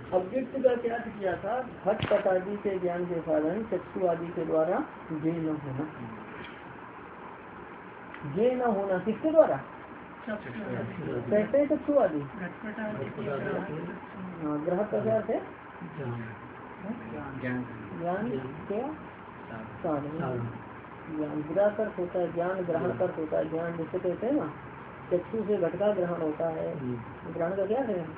अव्यक्त का क्या अर्थ किया था? घट पट आदि के ज्ञान के कारण चक्षु आदि के द्वारा ये न होना, ये न होना किसके द्वारा? कैसे चक्षु आदि? हाँ, ग्रह का क्या अर्थ है? ज्ञान क्या साधन, ज्ञान ग्रह अर्थ होता है, ज्ञान ग्रहण अर्थ होता है। ज्ञान जिसे कहते हैं ना, चक्षु से घट का ग्रहण होता है, ग्रहण का क्या है?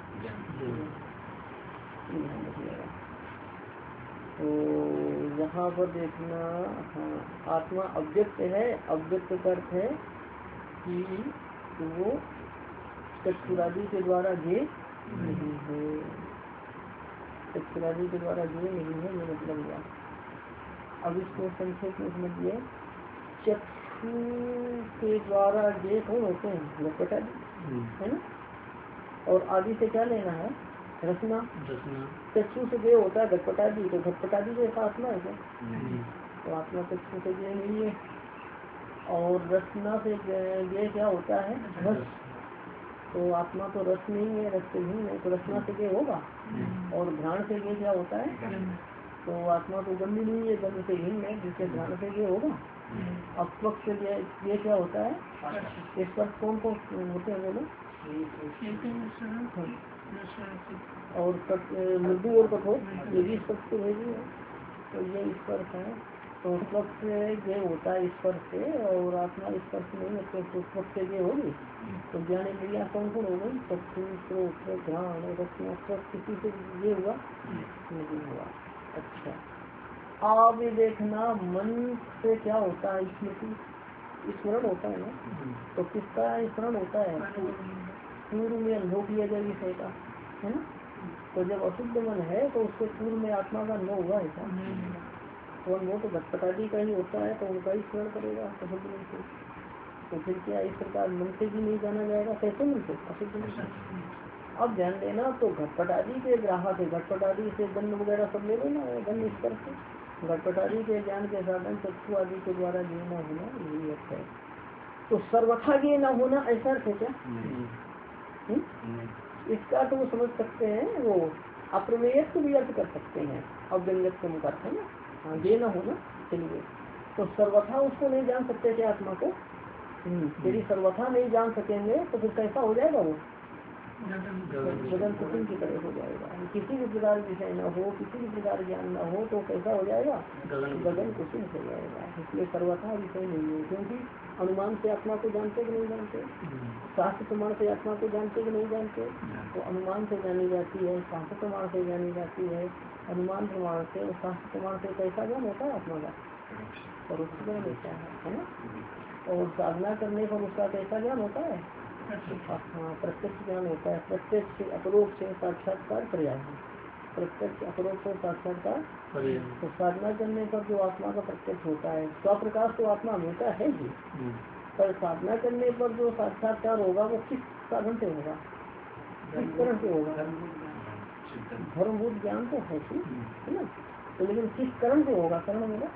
तो यहाँ पर देखना, हाँ, आत्मा अव्यक्त है। अव्यक्त का अर्थ है कि वो चक्षुरादि के द्वारा ये नहीं है, चक्षुरादि के द्वारा ये नहीं है, ये मतलब हुआ। अब इसको संक्षेप में समझिए। चक्षु के द्वारा ये कौन होते हैं? घटपटादि है ना। और आदि से क्या लेना है? रचना। चक्षु से ये होता है घटपटादि, तो घटपटादि जैसा आत्मा है क्या? तो आत्मा चक्षु से ये नहीं है। और रचना से ये क्या होता है? रस। तो आत्मा तो रस नहीं है, रस से भिन्न है, तो रचना से ये होगा। और घ्राण से ये क्या होता है? तो आत्मा तो गंध नहीं है, गंध से भिन्न है, जिसके घ्राण से ये होगा। अब स्पर्श से ये क्या होता है? स्पर्श कौन कौन होते हैं बोलो? और मृदु और कठोर, ये भी स्पर्श को भेजी है, तो ये स्पर्श है। तो स्पर्श ये होता है स्पर्श से, और आत्मा स्पर्श नहीं है, तो स्पर्श से ये होगी। तो ज्ञान इंद्रिया कौन कौन हो गई? चक्षु, श्रोत्र, घ्राण, रसना, स्पर्श, किसी से ये हुआ नहीं हुआ। अच्छा, अब ये देखना, मन से क्या होता है? स्मृति, स्मरण होता है ना। तो किसका स्मरण होता है? पूर्व में अनुभव किया जाए विषय का, है ना। तो जब अशुद्ध मन है तो उसके पूर्व में आत्मा का अनुभव हुआ है क्या? तो अनुभव तो घटपटादि का ही होता है, तो उनका ही स्मरण करेगा अशुद्ध मन से। तो फिर क्या इस प्रकार मन से भी नहीं जाना जाएगा? कैसे मन से? अशुद्ध मन से। अब ध्यान देना, तो घटपटादि के ग्राहक है, घटपटादि से गंध वगैरह सब ले लेना, गंध स्पर्श से। घटपटादि के ज्ञान के साधन चक्षु आदि के द्वारा ये न होना, यही अर्थ है। तो सर्वथा ये न होना, ऐसा अर्थ है क्या? इसका तो वो समझ सकते हैं, वो अप्रमेय को भी अर्थ कर सकते हैं, अव्यंगत का मुख अर्थ है ना। हाँ, ये न होना। चलिए, तो सर्वथा उसको नहीं जान सकते क्या? आत्मा को यदि सर्वथा नहीं जान सकेंगे तो फिर कैसा हो जाएगा? वो गगन कुसुम की तरह हो जाएगा। किसी भी प्रकार विषय न हो, किसी भी प्रकार ज्ञान न हो, तो कैसा हो जाएगा? गगन कुसुम हो जाएगा। इसलिए सर्वथा विषय नहीं है, क्योंकि अनुमान से आत्मा को जानते कि नहीं जानते? शास्त्र प्रमाण से आत्मा को जानते कि नहीं जानते? तो अनुमान से जानी जाती है, शास्त्र प्रमाण से जानी जाती है। अनुमान प्रमाण से और शास्त्र प्रमाण से कैसा ज्ञान होता है आत्मा का? और उसका ज्ञान होता है ना। और साधना करने पर उसका कैसा ज्ञान होता है? हाँ, प्रत्यक्ष ज्ञान होता है। प्रत्यक्ष अपरोक्ष साक्षात्कार पर्याय है। प्रत्यक्ष अपरोक्ष और साक्षात्कार। तो साधना करने पर जो आत्मा का प्रत्यक्ष होता है, स्वप्रकाश तो आत्मा हमेशा है ही, पर साधना करने पर जो साक्षात्कार होगा वो किस साधन से होगा? किस तरह से होगा? धर्मभूत ज्ञान तो है ही, है ना। तो लेकिन किस करण से होगा? करण होगा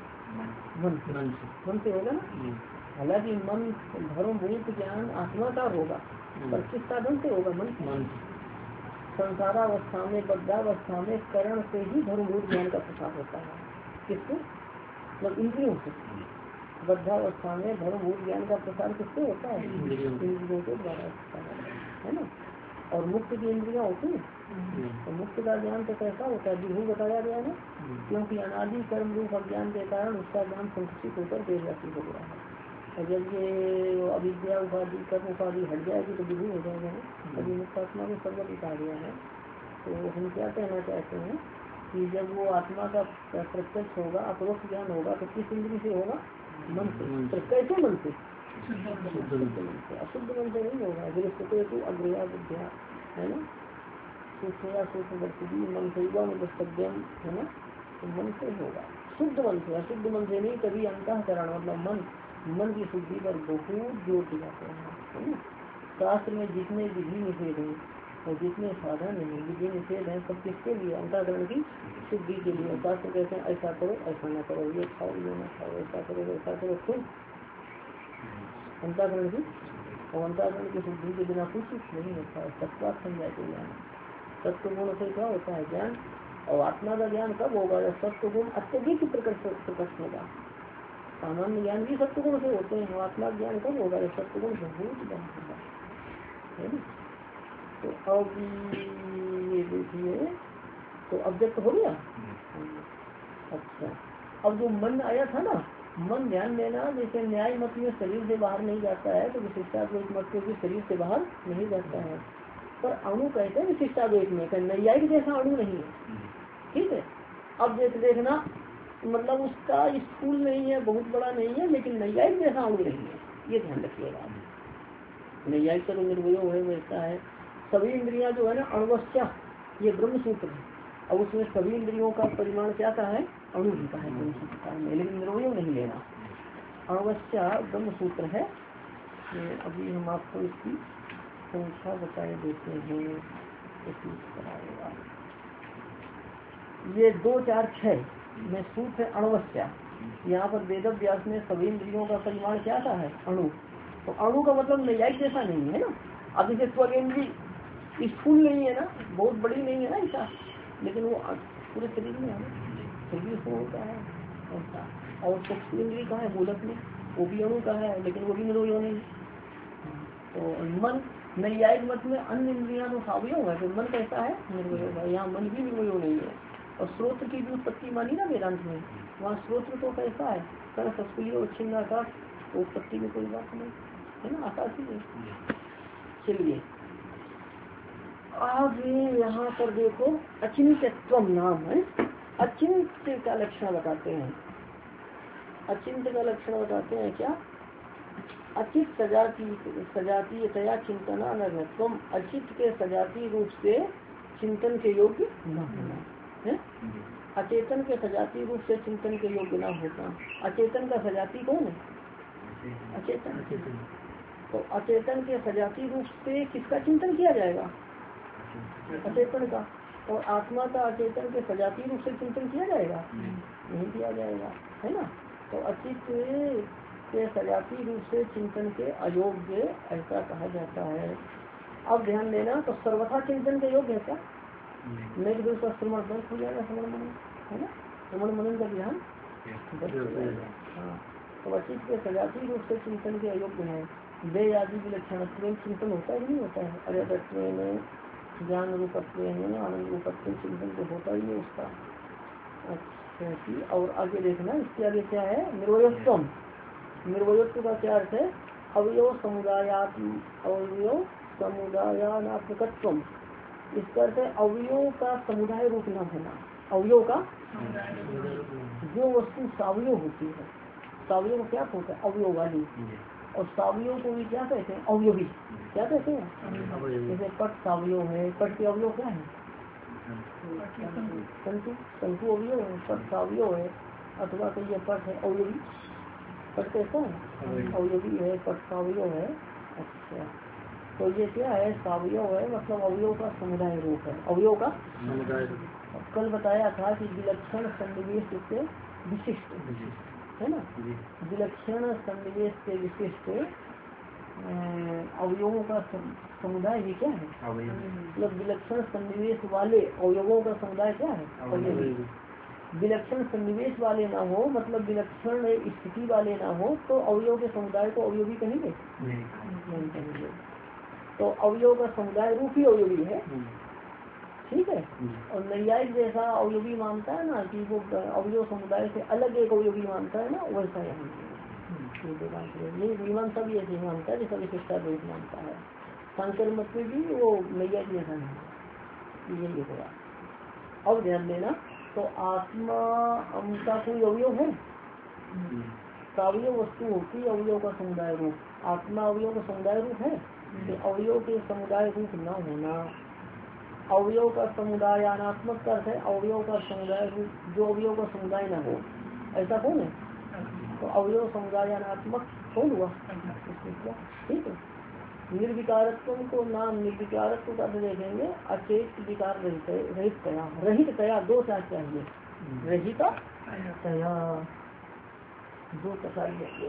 मन से होगा ना। हालांकि मन धर्मभूत ज्ञान आत्मा का होगा, पर किस साधन से होगा? मन। संसारावस्था में, बद्धावस्था में करण से ही धर्मभूत ज्ञान का प्रसार होता है। किससे? मतलब इंद्रियों से। बद्धावस्था में धर्मभूत ज्ञान का प्रसार किससे होता है? इंद्रियों के द्वारा होता है ना। और मुक्त की इंद्रियां होती है, तो मुक्त का ज्ञान तो कैसा होता है? विभू बताया गया है, क्योंकि अनादि कर्म रूप अज्ञान के कारण उसका ज्ञान संकुचित होकर देवव्यापी हो गया है। और जब ये अविद्या उपाधि कर्म उपाधि हट जाएगी तो विभू हो जाएगा। अभी मुक्तात्मा को सर्वत्र कहा गया है। तो हम क्या कहना चाहते हैं कि जब वो आत्मा का प्रत्यक्ष होगा, अपरोक्ष ज्ञान होगा, तो किस इंद्रिय से होगा? मन से। कैसे मन से? अशुद्ध मन से नहीं होगा। गृहस्थेतु अग्रया विद्या, है ना। सूक्ष्म सूक्ष्म मन से युवा मुस्तव्यम, है ना। तो मन से होगा, शुद्ध मन से। अशुद्ध मन से नहीं। कभी अंतःकरण मतलब मन की शुद्धि पर बहुत जोर दिया जाते हैं, है ना। शास्त्र में जितने विधि निषेध हैं और जितने साधन हैं, विधि निषेध हैं, सब किसके लिए? अंतःकरण की शुद्धि के लिए। शास्त्र कहते हैं ऐसा करो, ऐसा न करो, ये खाओ, ये न खाओ, ऐसा करो, ऐसा करो, खुद अंतःकरण की। और अंतःकरण की शुद्धि के बिना कुछ नहीं होता है। तत्वात समझा के जाना। सत्व गुण से क्या होता है ज्ञान, और आत्मा का ज्ञान कब होगा जब सत्व गुण अत्यधिक प्रकट होगा। सामान्य ज्ञान भी सत्व गुण से होते हैं, आत्मा ज्ञान कब होगा जब सत्व गुण बहुत ज्ञान होगा, है ना। तो अब ये देखिए, तो अव्यक्त हो गया। अच्छा, अब जो मन आया था ना, मन ध्यान देना, जैसे न्याय मत में शरीर से बाहर नहीं जाता है, तो विशिष्टाद्वैत मत में भी शरीर से बाहर नहीं जाता है, पर अणु कहते हैं विशिष्टाद्वैत में, नैयायिक जैसा अणु नहीं है, ठीक है। अब देखना, मतलब उसका स्थूल नहीं है, बहुत बड़ा नहीं है, लेकिन नैयायिक जैसा अणु नहीं है, ये ध्यान रखिएगा। नैयायिक का तो निर्वय है, वैसा है। सभी इंद्रियां जो है ना अणुवश्य, ये ब्रह्म सूत्र है, और उसमें सभी इंद्रियों का परिमाण क्या का है, अणु ही का है, ब्रह्म सूत्र में, लेकिन निर्वय नहीं लेना। अणुवश्य ब्रह्म सूत्र है। अभी हम आपको इसकी संख्या बताए देते हैं, ये 2, 4, 6 में सूत्र है अणुवश्य। यहाँ पर वेद व्यास ने सभी इंद्रियों का परिमाण क्या था है, अणु। तो अणु का मतलब नैयायिक जैसा नहीं है ना। अब जैसे त्वगेंद्री स्थूल नहीं है ना, बहुत बड़ी नहीं है ना ऐसा, लेकिन वो पूरे शरीर में है, शरीर को होता है ऐसा। और चक्षुरेंद्री का है मूलक में, वो भी अणु का है, लेकिन वो भी निर्वय नहीं। तो मन नैयायिक मत में अन्य इंद्रियां तो सावयव है, तो मन कैसा है, निर्वय है। यहाँ मन भी निर्वय नहीं है। और स्रोत्र की भी उत्पत्ति मानी ना वेदांत में, वहाँ स्रोत्र तो कैसा है, कर सस्कुल्य उच्छिन्न आकाश, तो उत्पत्ति में कोई बात नहीं है ना, आकाश ही है। चलिए आगे यहाँ पर देखो, अचिंत्यत्वम नाम है। अचिंत्य का लक्षण बताते हैं, अचिंत्य का लक्षण बताते हैं क्या, अचित सजातीयतया चिंतना नग्नत्वम, अचित के सजातीय रूप से चिंतन के योग्य न होना है। अचेतन के सजातीय रूप से चिंतन के योग्य न होता। अचेतन का सजाती कौन है, अचेतन। तो अचेतन के सजातीय रूप से किसका चिंतन किया जाएगा, अचेतन का। और आत्मा का अचेतन के सजातीय रूप से चिंतन किया जाएगा, नहीं किया जाएगा, है ना। तो अचित के सजातीय रूप से चिंतन के अयोग्य ऐसा कहा जाता है। अब ध्यान देना, तो सर्वथा चिंतन के योग्य है क्या, नहीं तो उसका श्रवण बंद हो जाएगा, श्रवण मनन, है ना, श्रवण मनन का ध्यान बंद हो जाएगा। हाँ, तो अचित के सजातीय रूप से चिंतन के अयोग्य है। वे आदि विलक्षण चिंतन होता है नहीं होता है, अरे में ज्ञान रूपत्व में आनंद रूपत्व चिंतन तो होता ही है उसका। अच्छा, और आगे देखना, इसके आगे क्या है, निर्वयत्व। निर्वयत्व का क्या अर्थ है, अवयव समुदायात्म, अवयव समुदायात्मकत्व। इसका अर्थ है अवयव का समुदाय रूप न होना। अवयव का जो वस्तु सावयव होती है, सावयव क्या होता है, अवयव वाली, और सावयव को भी क्या कहते हैं, अवयवी क्या कहते हैं। जैसे पट सावयव है, पट के अवयव क्या है, तंतु, तंतु अवयव है, पट सावयव है, अथवा तो ये पट है अवयवी, पट कैसा है, अवयवी है, पट सावयव है। अच्छा, तो ये क्या है, सावयव है, मतलब अवयव का समुदाय रूप है, अवयव का समुदाय। कल बताया था कि विलक्षण सन्निवेश से विशिष्ट है ना, विलक्षण सन्निवेश से विशिष्ट अवयवों का समुदाय ही क्या है, मतलब विलक्षण सन्निवेश वाले अवयवों का समुदाय क्या है, अवयवी। विलक्षण सन्निवेश वाले ना हो, मतलब विलक्षण स्थिति वाले ना हो, तो अवयव के समुदाय को अवयवी कहेंगे, नहीं कहेंगे। तो अवयव का समुदाय रूप ही अवयवी है, ठीक है। और नैयायिक जैसा अवयवी मानता है ना, कि वो अवयव समुदाय से अलग एक अवयवी मानता है ना, वैसा यहाँ ये मीमांसा भी ऐसे मानता है जैसा विशिष्टाद्वैत मानता है। शंकर मत में भी वो नैयायिक जैसा नहीं, यही होगा। अब ध्यान देना, तो आत्मा का कोई अवयव है, अवयव वस्तु होती है अवयव का समुदाय रूप, आत्मा अवयव का समुदाय रूप है, अवयव के समुदाय रूप न होना। अवयव का समुदाय अनात्मक का अर्थ है अवयव का समुदाय रूप, जो अवयव का समुदाय न हो, ऐसा कौन है, तो अवयव समुदाय अनात्मक कौन हुआ, ठीक है। निर्विकारत्व को नाम, निर्विकारत्व का देखेंगे, अचेत विकार रहित तया, रहित तया, दो चार चाहिए, रहित तया, दो प्रकार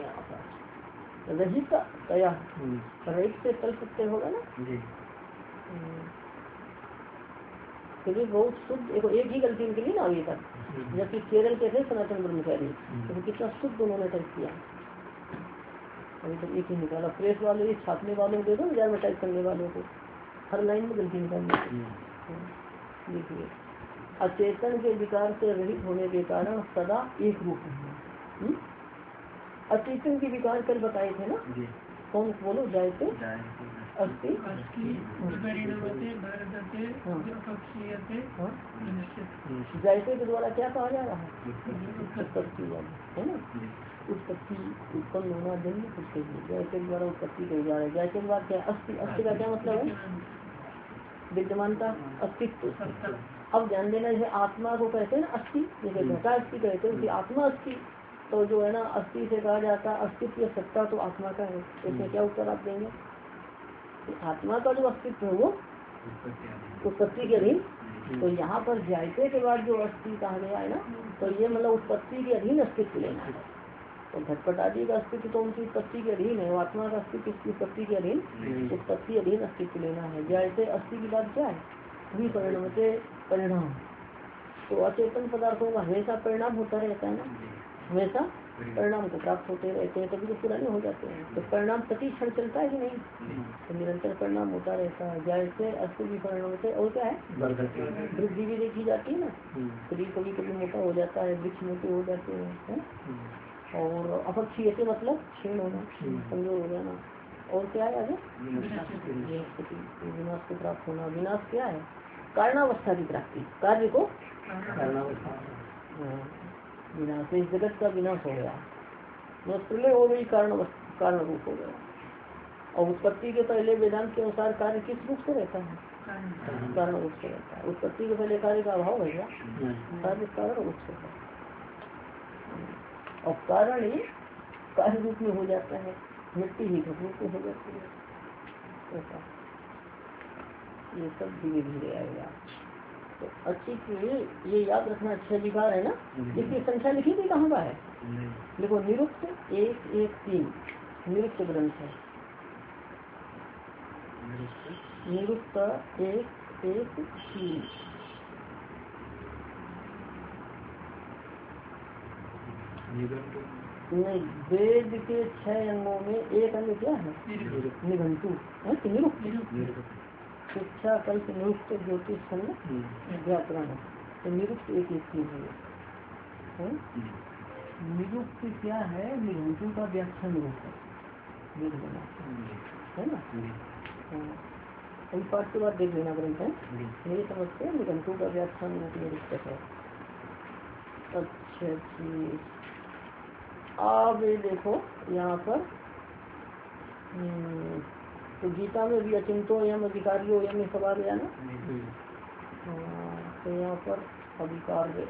रहित तया, रहित से कल सकते होगा ना, फिर भी बहुत शुद्ध, एक ही गलती निकली ना अभी तक, जबकि केरल के थे सनातन ब्रह्मचारी, तो कितना शुद्ध उन्होंने टाइप किया, अभी तक एक ही निकाला। प्रेस वाले छापने वालों को दे दो, बाजार में टाइप करने वालों को, हर लाइन में गलती निकालनी। देखिए, अचेतन के विकार से रहित होने के कारण सदा एक रूप है। अचेतन के विकार कल बताए थे ना, कौन बोलो, जायते अस्थि जायते के द्वारा क्या कहा जा रहा है, है ना, उत्पत्ति उत्पन्न होना जन्म कुछ कहिए, जैसे के द्वारा उत्पत्ति कही जा रहा है। जैसे के बाद क्या अस्थि, अस्थि का क्या मतलब है, विद्यमानता, अस्तित्व। अब ध्यान देना, जैसे आत्मा को कहते हैं ना अस्थि, जैसे घटा अस्थि कहते हैं, आत्मा अस्थि, तो जो है ना अस्थि से कहा जाता है अस्तित्व या सत्ता तो आत्मा का है। इसमें क्या उत्तर आप देंगे, आत्मा का जो अस्तित्व है वो उत्पत्ति के अधीन, तो यहाँ पर जायते के बाद जो अस्थि कहा गया है ना, तो ये मतलब उत्पत्ति के अधीन अस्तित्व लेना है। तो घटपट आदि का अस्तित्व तो उनकी उत्पत्ति के अधीन है, आत्मा का अस्तित्व इसकी उत्पत्ति के अधीन, उत्पत्ति अधीन अस्तित्व लेना है। जैसे अस्थि की बात क्या है, विपरिणाम से परिणाम, तो अचेतन पदार्थों का हमेशा परिणाम होता रहता है ना, हमेशा परिणाम को प्राप्त होते रहते हैं, तभी तो पुराने हो जाते हैं। तो परिणाम प्रति क्षण चलता है कि नहीं, तो निरंतर परिणाम होता रहता है। जैसे अस्थि भी परिणाम से, और क्या है, वृद्धि भी देखी जाती है ना, शरीर कभी कभी मोटा हो जाता है, वृक्ष मोटे हो जाते हैं, और अपक्षीयते मतलब क्षीण होना, कमजोर हो जाना, और क्या है आगे, विनाश को प्राप्त होना। विनाश क्या है, कारणावस्था की प्राप्ति, कार्य को विनाश, इस जगत का विनाश हो गया, प्रलय हो गई, कारण रूप हो गया। और उत्पत्ति के पहले वेदांत के अनुसार कार्य किस रूप से रहता है, कारण रूप से रहता है। उत्पत्ति के पहले कार्य का अभाव है क्या, कार्य कारण रूप से है, और कारण ही कार्य रूप में हो जाता है, मिट्टी ही घट रूप में हो जाती है, ऐसा ये सब धीरे धीरे आएगा। तो अच्छी ये याद रखना, 6 विकार है ना, इसकी संख्या लिखी थी कहाँ का है, देखो निरुक्त 113 निरुक्त ग्रंथ है, निरुक्त 113 नहीं, वेद के 6 अंगों में एक अंग क्या है, निघंटु है, निरुक्त शिक्षा कल्प निरुक्त ज्योतिष छंद व्याकरण, तो निरुक्त 113 है। निरुक्त क्या है, निघंटु का व्याख्यान रूप है, वेद बना है ना। अभी पाठ के बाद देख लेना ग्रंथ है, मेरी समझ से निघंटु का व्याख्यान रूप निरुक्त है। अच्छा जी, अब देखो यहाँ पर तो गीता में भी अचिंतो यम अधिकारियों यम में सवाल आया ना, तो यहाँ पर अधिकार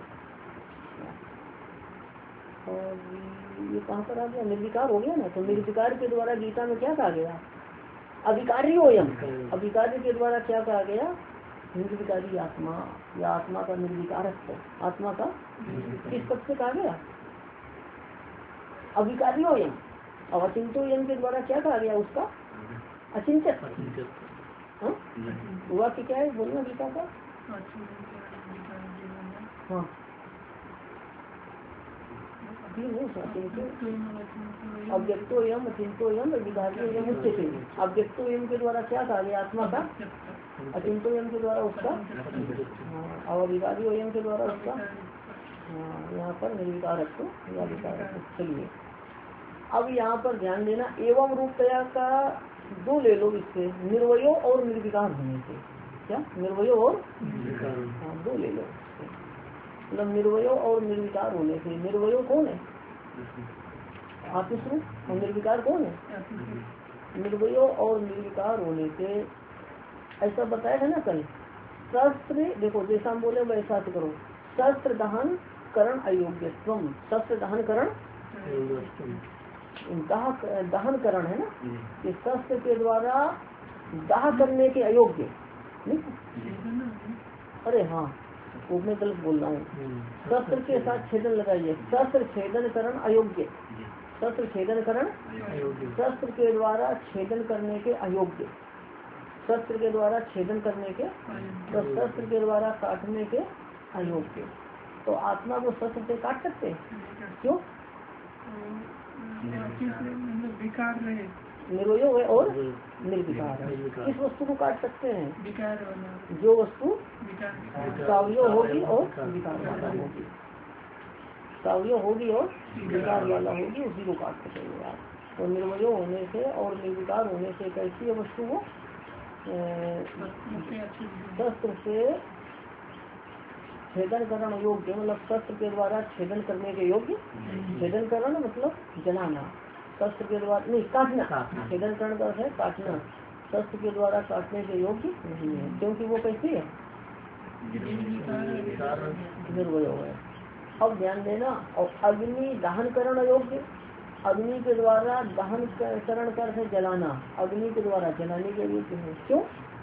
और ये कहाँ पर आ गया, निर्विकार हो गया ना, तो निर्विकार के द्वारा गीता में क्या कहा गया, अधिकारियों यम, अधिकारी के द्वारा क्या कहा गया, निर्विकारी आत्मा, या आत्मा का निर्विकारत्व, आत्मा का किस पद से कहा गया, अधिकारियों यम। और अचिंतो यम के द्वारा क्या कहा गया, उसका अचिंतित, हुआ कि क्या है, बोलना गीता का, हाँ अव्यक्तो यम अचिंतो यम अधिकारियों यम उच्चते, अव्यक्तो यम के द्वारा क्या कहा गया, आत्मा का, अचिंतो यम के द्वारा उसका, और अधिकारियों यम के द्वारा उसका, यहाँ पर निर्विकारत्व या विकारत्व। चलिए अब यहाँ पर ध्यान देना, एवं रूपया का 2 ले लो इससे, निर्वयो और निर्विकार होने से, क्या निर्वयो और 2 ले लो, मतलब निर्वयो और निर्विकार होने से। निर्वयो कौन है, आत्मस्वरूप, और निर्विकार कौन है, निर्वयो और निर्विकार होने से ऐसा बताया था ना कल। शस्त्र देखो, जैसा हम बोले वैसा करो, शस्त्र दहन करण अयोग्यत्व, शस्त्र दहन करण दहन करण है ना, कि शस्त्र के द्वारा दाह करने के अयोग्य नहीं, अरे हाँ वो मैं गलत बोल रहा हूँ, शस्त्र के साथ छेदन लगाइए, शस्त्र छेदन करण अयोग्य, शस्त्र छेदन करण, शस्त्र के द्वारा छेदन करने के अयोग्य, शस्त्र के द्वारा छेदन करने के, तो शस्त्र के द्वारा काटने के अयोग्य। तो आत्मा को शस्त्र से काट सकते हैं? क्यों? निर्वयो है और निर्विकार है। किस वस्तु को काट सकते हैं? जो वस्तु सावयव होगी और विकार वाला होगी, सावयव होगी और विकार वाला होगी, उसी को काट सकेंगे आप। तो निर्वयो होने से और निर्विकार होने से कैसी है वस्तु को शस्त्र से छेदन करण योग्य, मतलब शस्त्र के द्वारा छेदन करने के योग्य। छेदन करण मतलब जलाना, शस्त्र के द्वारा नहीं काटना, छेदन करण का है काटना, शस्त्र के द्वारा काटने के योग्य नहीं है, क्योंकि वो कैसी है? निर्वय है। अब ध्यान देना, और अग्नि दहन करण अयोग्य, अग्नि के द्वारा दहन करण कर जलाना, अग्नि के द्वारा जलाने के योग्य है। क्यों?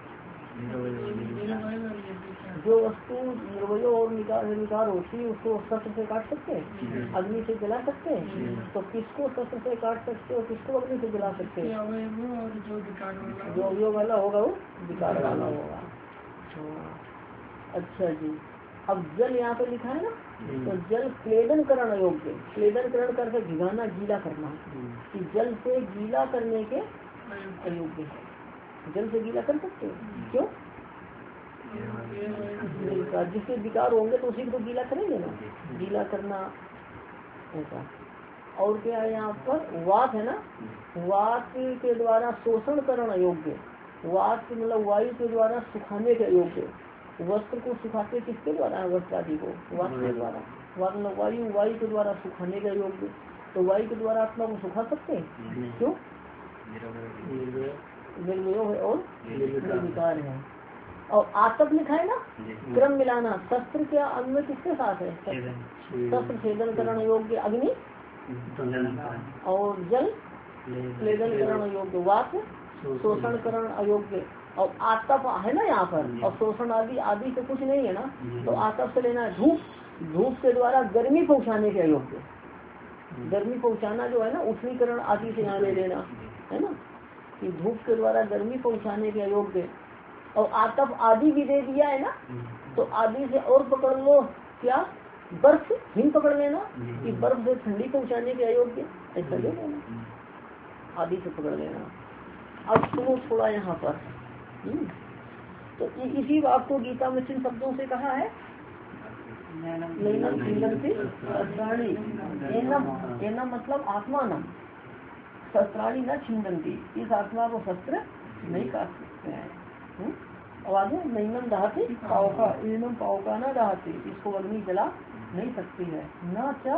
जो वस्तु निर्वय और निर्विकार होती है उसको शस्त्र से काट सकते हैं, अग्नि से जला सकते हैं। तो किसको शस्त्र से काट सकते हो, किसको अग्नि से जला सकते हैं? जो अवयव वाला होगा वो विकार वाला होगा। अच्छा जी, अब जल यहाँ पे लिखा है ना, तो जल क्लेदन करण अयोग्य, क्लेदन करण करके भिगाना, गीला करना, कि जल से गीला करने के अयोग्य है। जल से गीला कर सकते हो? क्यों? जिसके विकार होंगे तो उसी को तो गीला करेंगे ना, गीला करना ऐसा। और क्या है यहाँ पर? वात है ना, वात के द्वारा शोषण करण अयोग्य, वात मतलब वायु के द्वारा सुखाने के अयोग्य। वस्त्र को सुखाते किसके द्वारा? वस्त्र आदि को वात के द्वारा, वात मतलब वायु, वायु के द्वारा सुखाने के अयोग्य। तो वायु के द्वारा आत्मा को सुखा सकते हैं? क्यों? निर्वयो है और निर्विकार है। और आतप लिखा है ना, क्रम मिलाना, शस्त्र के अन्य किसके साथ है? शस्त्र छेदन करण योग्य अग्नि, और जल क्लेदन करण योग्य वात, शोषण करण अयोग्य। और आतप है ना यहाँ पर, और शोषण आदि आदि से कुछ नहीं है ना, तो आतप से लेना है धूप, धूप के द्वारा गर्मी पहुँचाने के अयोग्य। गर्मी पहुँचाना जो है ना, उष्णीकरण आदि से यहाँ ले लेना है ना, कि धूप के द्वारा गर्मी पहुँचाने के अयोग्य। और आतप आदि भी दे दिया है ना, तो आदि से और पकड़ लो क्या? बर्फ, हिम पकड़ लेना, कि बर्फ से ठंडी पहुँचाने के अयोग्य, ऐसा ले लेना, आदि से पकड़ लेना। अब सुनो थोड़ा यहाँ पर, तो इसी बात को गीता में किन शब्दों से कहा है? नैनम छिन्दन्ति शस्त्राणि, एनम मतलब आत्मानम, शस्त्राणि न छिन्दन्ति, इस आत्मा को शस्त्र नहीं काट सकते हैं। और आगे नैनम दहति पावका, एनम पावका न दहति, इसको अग्नि जला नहीं सकती है। न क्या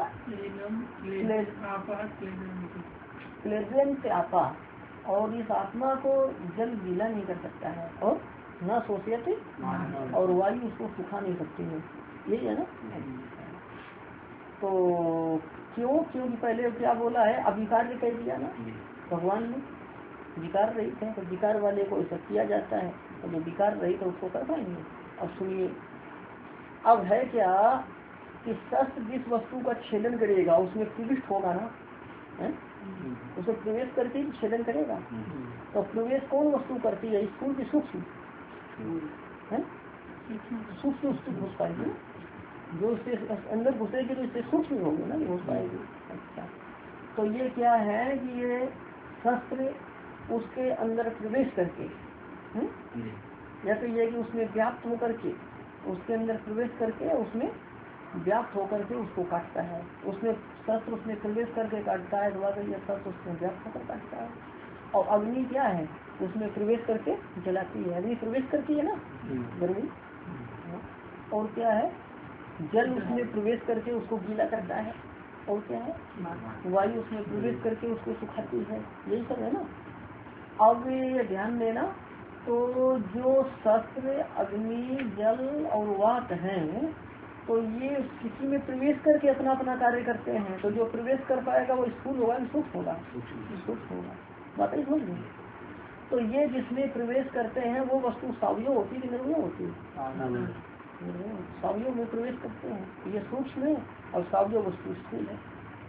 क्लेदन आपा, और इस आत्मा को जल गीला नहीं कर सकता है, और न शोषयति, और वायु उसको सुखा नहीं सकती है। यही है ना। तो क्यों? क्योंकि पहले क्या बोला है? अविकार कह दिया ना भगवान ने, विकार रहित है, तो विकार वाले को ऐसा किया जाता है, और जो विकार रहित है उसको कर पाएंगे। अब सुनिए, अब है क्या कि शस्त्र जिस वस्तु का छेदन करेगा उसमें प्रविष्ट होगा ना, है? उसे प्रवेश करके छेदन करेगा। तो प्रवेश कौन वस्तु करती है? स्थूल की सूक्ष्म है, सूक्ष्म घुस पाएगी, जो इससे अंदर घुसेगी तो इससे सूक्ष्म होगी ना, घुस पाएगी। अच्छा, तो ये क्या है कि ये शस्त्र उसके अंदर प्रवेश करके, या तो ये कि उसमें व्याप्त होकर के, उसके अंदर प्रवेश करके उसमें व्याप्त होकर के उसको काटता है। उसमें शस्त्र उसमें प्रवेश करके काटता है, यह शस्त्र उसमें व्याप्त होकर काटता है। और अग्नि क्या है? उसमें प्रवेश करके जलाती है, अग्नि प्रवेश करती है ना, गर्मी। और क्या है? जल उसमें प्रवेश करके उसको गीला करता है। और क्या है? वायु उसमें प्रवेश करके उसको सुखाती है। यही सब है ना। अब ये ध्यान देना, तो जो शस्त्र अग्नि जल और वात हैं, तो ये किसी में प्रवेश करके अपना अपना कार्य करते हैं। तो जो प्रवेश कर पाएगा वो स्थूल होगा कि सूक्ष्म होगा? सूक्ष्म होगा। बात ही समझ गई। तो ये जिसमें प्रवेश करते हैं वो वस्तु सावयव होती है, निर्वय होती है? सावयव में प्रवेश करते हैं, ये सूक्ष्म है, और सावयव वस्तु स्थूल है।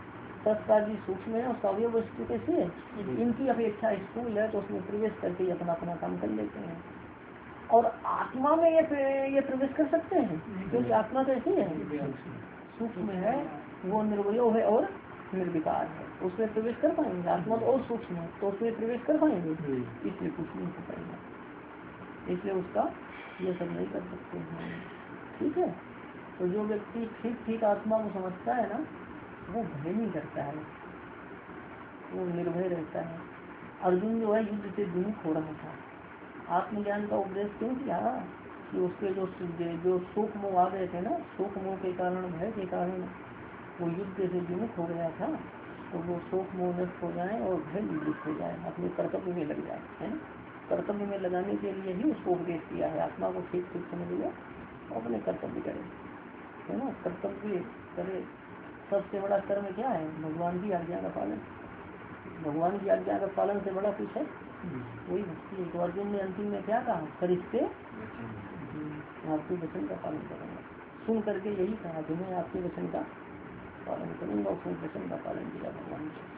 सत्तादि सूक्ष्म है और सवयव वस्तु कैसे है, इनकी अपेक्षा स्थूल है, तो उसमें प्रवेश करके अपना अपना काम कर लेते हैं। और आत्मा में ये प्रवेश कर सकते हैं, क्योंकि आत्मा कैसी है, सूक्ष्म है, वो निर्वय है और निर्विकार है, उसमें प्रवेश कर पाएंगे। आत्मा तो और सूक्ष्म है, तो उसमें प्रवेश कर पाएंगे, इसलिए कुछ नहीं हो पाएगा, इसलिए उसका ये सब नहीं कर सकते हैं। ठीक है, तो जो व्यक्ति ठीक ठीक आत्मा को समझता है ना, वो भय नहीं करता है, वो निर्भय रहता है। अर्जुन जो है युद्ध से विमुख हो रहा था, आत्मज्ञान का उपदेश क्यों किया कि उसके जो शोक मोह आ गए थे ना, शोक मोह के कारण, भय के कारण वो युद्ध से विमुख हो गया था, तो वो शोक मोह नष्ट हो जाए और भय निवृत्त हो जाए, अपने कर्तव्य में लग जाए, है ना। कर्तव्य में लगाने के लिए ही उसको उपदेश किया है, आत्मा को ठीक ठीक समझ लो और अपने कर्तव्य करे, है ना। कर्तव्य करे, सबसे बड़ा कर्म क्या है, भगवान की आज्ञा का पालन। भगवान की आज्ञा का पालन से बड़ा कुछ है वही भक्ति है। तो अर्जुन ने अंतिम में क्या कहा, फरिश्ते आपके वचन का पालन करूंगा, सुन करके यही कहा कि मैं आपके वचन का पालन करूंगा, उसने वचन का पालन किया भगवान ने।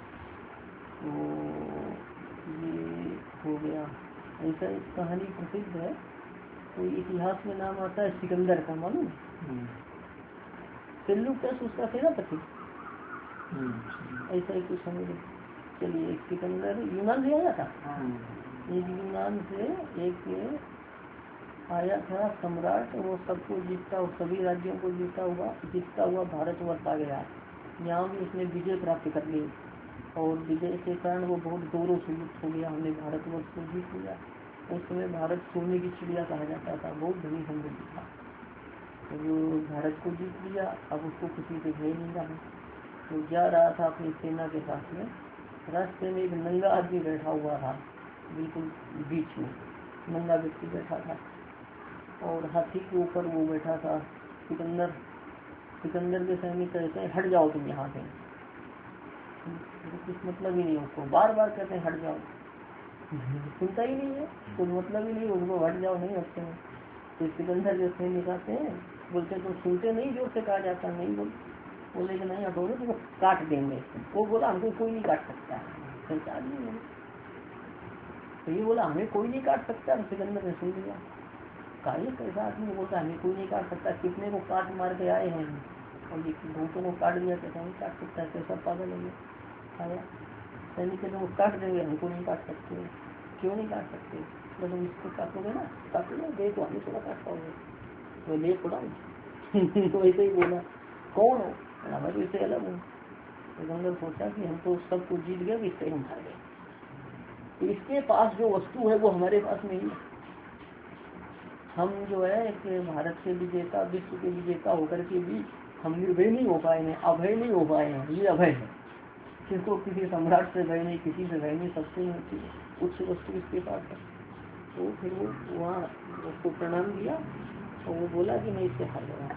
तो ये हो गया। ऐसा एक कहानी प्रसिद्ध है, तो इतिहास में नाम आता है सिकंदर का, मालूम सेल्यूकस उसका सेनापति, ऐसा ही कुछ समझ। चलिए, सिकंदर यूनान से आया था, एक यूनान से एक आया था सम्राट, वो सबको जीतता और सभी राज्यों को जीतता हुआ भारतवर्ष आ गया। यहाँ भी उसने विजय प्राप्त कर ली और विजय के कारण वो बहुत गौरव से युक्त हो गया, हमने भारतवर्ष को जीत लिया। उस समय भारत सोने की चिड़िया कहा जाता था, बहुत धनी समृद्धि था। तो जो भारत को जीत लिया, अब उसको किसी से भय नहीं रहा, तो जा रहा था अपनी सेना के साथ में, रास्ते में एक नंगा आदमी बैठा हुआ था, बिल्कुल बीच में नंगा व्यक्ति बैठा था, और हाथी के ऊपर वो बैठा था सिकंदर। सिकंदर के सैनिक कहते हैं, हट जाओ तुम यहाँ से, कुछ मतलब ही नहीं उसको, बार बार कहते हैं हट जाओ, सुनता ही नहीं है, कुछ मतलब ही नहीं उसको, हट जाओ, नहीं हटते हैं। तो सिकंदर जो सैनिक आते हैं, बोलते तुम सुनते नहीं, जोर से कहा जाता नहीं, बोले कि नहीं हटोगे तो काट देंगे। वो बोला हमको कोई नहीं काट सकता है, तो ये बोला हमें कोई नहीं काट सकता। सिकंदर ने सुन लिया, कहा ये कैसा आदमी बोलता हमें कोई नहीं काट सकता, कितने को काट मार के आए हैं और ये बहुतों को काट दिया, कैसा नहीं काट सकता है, कैसा पागल है। आया सैनिक कहते वो काट देंगे, हमको नहीं काट सकते। क्यों नहीं काट सकते, तो तुम इसको काटोगे ना, काटोगे, देखो हमें थोड़ा काट पाओगे, तो ले थोड़ा तो ऐसे ही बोला, कौन हो, मैं तो इससे अलग हूँ। सिकंदर सोचा कि हम तो सबको जीत गए, इससे हम हार गए, तो इसके पास जो वस्तु है वो हमारे पास नहीं है। हम जो है कि भारत के विजेता, विश्व के विजेता होकर के भी हम निर्भय नहीं हो पाए हैं, अभय नहीं हो पाए हैं। ये अभय है, किसको किसी सम्राट से भय नहीं, किसी से भय नहीं, सबसे ही होती है उच्च वस्तु इसके पास है। तो फिर वो वहाँ उसको प्रणाम किया और वो बोला कि मैं इससे हार गया।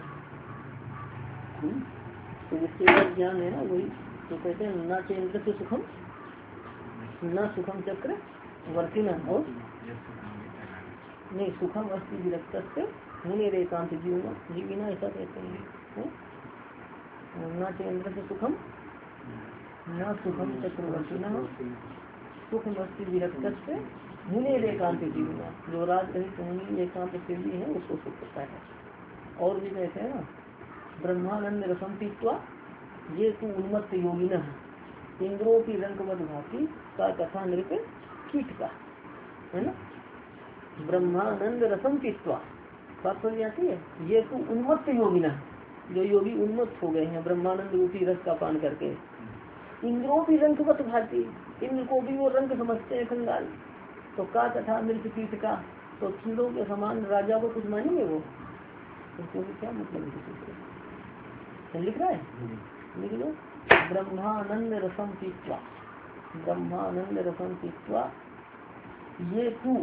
तो जिसके बाद ज्ञान है ना, वही तो कहते हैं ना चेंद्र से सुखम, न सुखम चक्र वर्ती न हो, नहीं सुखम अस्थि विरक्त से मुनि एकांत जीविना, ऐसा कहते हैं। न चेंद्र से सुखम, न सुखम चक्रवर्ती न सुखम अस्थि विरक्त से मुनि एकांत जीविना, जो राज रहित मुनि एकांत सेवी है उसको सुख होता है। और भी कहते हैं ना, ब्रह्मानंद रसम पीत्वा ये तू उन्मत्त योगिना, इंद्रों की रंगवत भांति का कथा नृत्य कीट का, है ना। ब्रह्मानंद रसम पीत्वा बात समझ आती है, ये तू उन्मत्त योगिना, जो योगी उन्मत्त हो गए हैं ब्रह्मानंद रूपी रस का पान करके, इंद्रों की रंगवत भांति, इंद्र को भी वो रंग समझते हैं कंगाल, तो का कथा नृत्य कीट का, तो कीड़ों के समान राजा को कुछ मानेंगे वो, तो क्या मतलब है, लिख रहा है, लिख लो, ब्रह्मानंद रसम पीत्वा, ब्रह्मानंद रसम पीत्वा ये तू,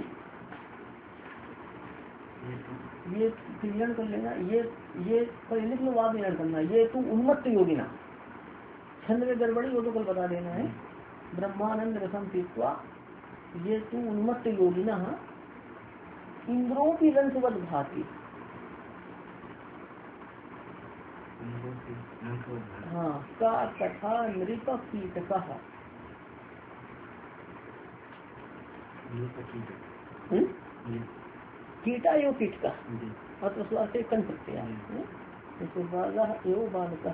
ये क्लियर कर लेना, ये पर लिख लो, बाद में करना, ये तू उन्मत्त योगिना, छंद में गड़बड़ी हो तो कल बता देना है। ब्रह्मानंद रसम पीत्वा ये तू उन्मत्त योगिना, इंद्रों की रंगवत भांति, हाँ का तथा नृप कीट कहा। कीटा एवं कीट का अत्र से कन प्रत्यय एवं बालक।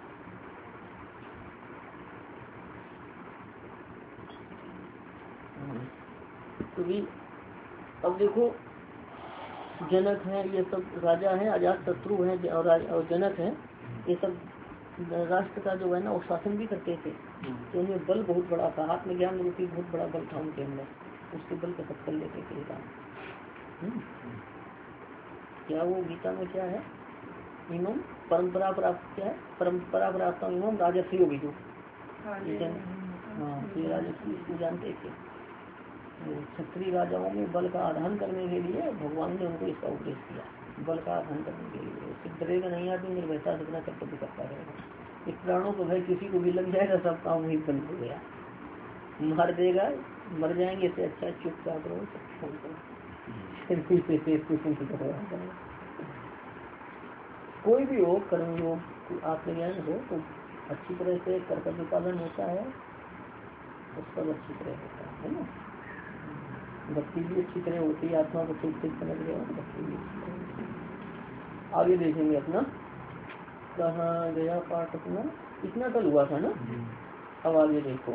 तो भी अब देखो जनक है, ये सब राजा है, अजात शत्रु है और जनक है, ये सब राष्ट्र का जो है ना वो शासन भी करते थे। तो उनमें बल बहुत बड़ा था, आत्मज्ञान रूपी बहुत बड़ा बल था उनके अंदर, उसके बल का सब कर लेते थे काम। क्या वो गीता में क्या है, इमम परंपरा प्राप्त, क्या है परंपरा प्राप्त इमम राजस्वी होगी जो। हाँ ये राजस्वी इसको जानते थे। क्षत्रिय राजाओं में बल का आधान करने के लिए भगवान ने उनको इसका उपदेश किया, बल का आधान करने के लिए। उससे डरेगा नहीं आदमी, निर्भयता से अपना कर्तव्य करता रहेगा। इस प्राणों को भाई किसी को भी लग जाएगा सब काम वही बंद हो गया, मार देगा, मर जाएंगे, इससे अच्छा चुपचाप रहो, कोई भी हो कर्मयोग आत्मज्ञान हो तो अच्छी तरह से कर्तव्य पालन होता है, उस पर अच्छी तरह होता है ना। भक्ति भी अच्छी तरह होती है, आत्मा को ठीक ठीक समझ गया, भक्ति भी अच्छी तरह होती है। आगे देखेंगे अपना कहाँ गया पाठ अपना, इतना कल हुआ था ना। अब आगे देखो,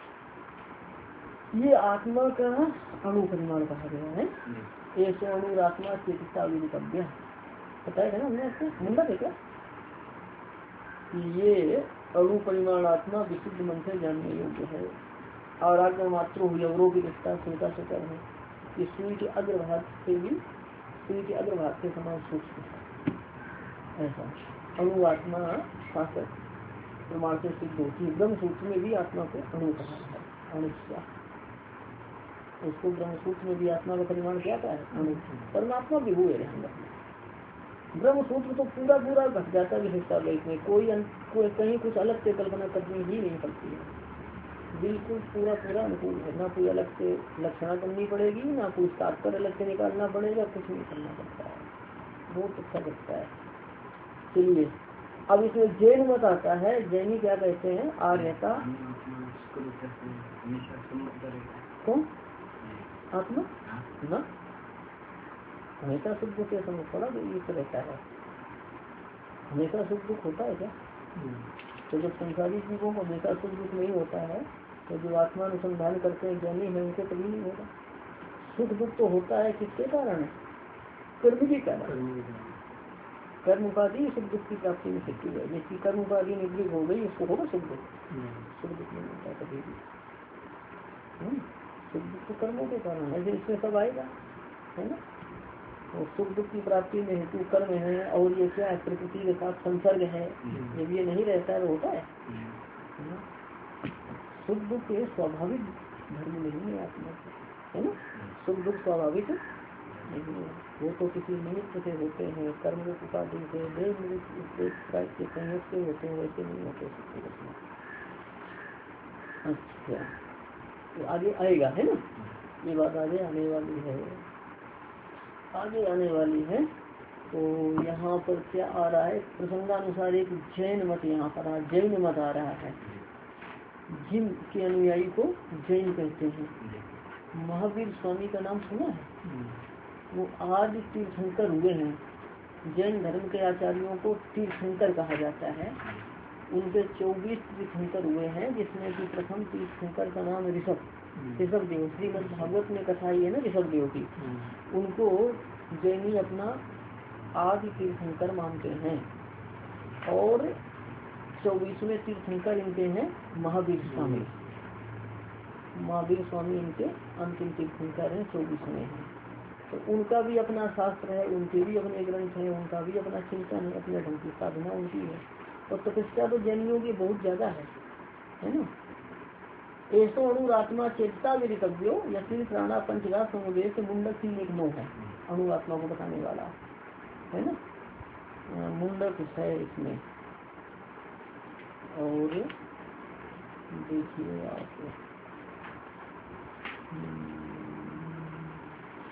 ये आत्मा का अणु परिमाण कहा गया है। ऐसे अणु आत्मा चिकित्सा विकव्य बताया ना हमने आपको, मुंडा देखा। ये अणु परिमाण आत्मा विशुद्ध मन से जानने योग्य है। और आगे मात्र हुई अवरोह की रिश्ता सुनता से कर है कि सुई के अग्रभाग से भी, सुई के अग्रभाग के समान सूक्ष्म है। ऐसा अणु आत्मा शास्त्र प्रमाण से सिद्ध होती है। ब्रह्म सूत्र में भी आत्मा को अणु कहा है, अणुष्या। उसको ब्रह्म सूत्र में भी आत्मा का परिमाण क्या है, अणु। परमात्मा भी हुए ब्रह्म सूत्र तो पूरा पूरा घट जाता है विशेषता है, इसमें कोई कहीं कुछ अलग से कल्पना करनी ही नहीं पड़ती है, बिल्कुल पूरा पूरा अनुकूल है। ना कोई अलग से लक्षणा करनी पड़ेगी, ना कोई तात्पर्य अलग से निकालना पड़ेगा, कुछ नहीं करना पड़ता है, बहुत अच्छा लगता है। चलिए अब इसमें जैन मत आता है। जैनी क्या कहते हैं, आर्यता कौन आत्मा ना हमेशा सुख दुख के समझ पड़ा तो ये रहता है, हमेशा सुख दुख होता है क्या। तो जब संसारी जीवों को हमेशा सुख दुख नहीं होता है, तो जो आत्मा अनुसंधान करते हैं ज्ञानी है उनको कभी नहीं होगा। सुख दुख तो होता है किसके कारण, कर्म के कारण। कर्म उपाधि सुख दुख की प्राप्ति में सकती है, जिसकी कर्म उपाधि निवृत्त हो गई उसको होगा सुख दुख। सुख दुख नहीं होता कभी भी, सुख दुख तो कर्मों के कारण है, इसमें सब आएगा है ना। और सुख दुख की प्राप्ति में हेतु कर्म है, और ये क्या है प्रकृति के साथ संसर्ग है। जब ये नहीं रहता है तो होता है सुख दुख ये स्वाभाविक धर्म नहीं है आत्मा का, है ना। सुख दुख स्वाभाविक नहीं है, वो तो किसी निमित्त से होते हैं, कर्म उपाधि से देव के संयोग से होते हैं, वैसे नहीं होते सुख दुख। अच्छा तो आगे आएगा है ना, ये बात आगे आने वाली है, आगे आने वाली है। तो यहाँ पर क्या आ रहा है, प्रसंगानुसार एक जैन मत यहाँ पर जैन मत आ रहा है। जिन के अनुयायी को जैन कहते हैं। महावीर स्वामी का नाम सुना है, वो आदि तीर्थंकर हुए हैं। जैन धर्म के आचार्यों को तीर्थंकर कहा जाता है। उनके 24 तीर्थंकर हुए हैं, जिसमें कि प्रथम तीर्थंकर का नाम ऋषभ देव। श्रीमद् भागवत में कथा ही है ना ऋषभ देव की। उनको जैनी अपना आदि तीर्थंकर मानते हैं। और 24वें तीर्थंकर इनके हैं महावीर स्वामी। महावीर स्वामी इनके अंतिम तीर्थंकर हैं, 24वें हैं। तो उनका भी अपना शास्त्र है, उनके भी अपने ग्रंथ हैं, उनका भी अपना चिंतन है, अपने ढंग की साधना उनकी है। और तपस्या तो जैनियों की बहुत ज्यादा है ना। ऐसो अणुरात्मा चेतता विरितव्यो यथि प्राणा पंचगा समुदेश मुंडक ही एक मोह है। अणुआत्मा को बताने वाला है ना, मुंडक है इसमें। और देखिए आप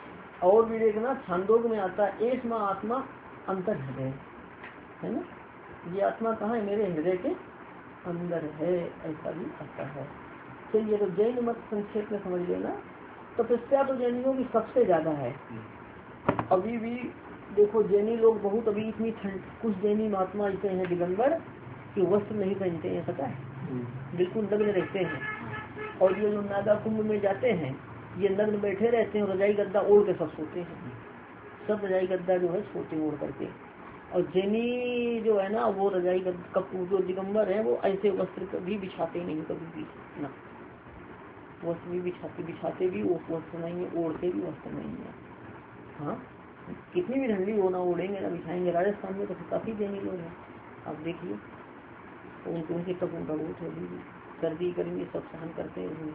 और भी देखना, छांदोग में आता है एस माँ आत्मा अंतर है ना। ये आत्मा कहाँ है, मेरे हृदय के अंदर है, ऐसा भी आता है। चलिए तो जैन मत संक्षेप में समझ लेना। तपस्या तो जैनियों की सबसे ज्यादा है। अभी भी देखो जैनी लोग बहुत, अभी इतनी ठंड, कुछ जैनी महात्मा ऐसे हैं दिगंबर कि वस्त्र नहीं पहनते हैं, पता है, बिल्कुल नग्न रहते हैं। और ये जो नागा कुंभ में जाते हैं ये नग्न बैठे रहते हैं, रजाई गद्दा ओढ़ के सब सोते हैं, सब रजाई गद्दा जो है सोते ओढ़ करके। और जैनी जो है ना वो रजाई गद्दा, जो दिगंबर है वो ऐसे वस्त्र कभी बिछाते नहीं, कभी भी ना, वस्त्र भी बिछाते भी वो वस्त्र नहीं है, ओढ़ते भी वस्त्र नहीं है। हाँ, कितनी भी ठंडी हो ना ओढ़ेंगे ना बिछाएंगे। राजस्थान में तो काफी जैनी लोग हैं, आप देखिए, तो उनके तक उनका बहुत है, सर्दी गर्मी सब सहन करते हैं।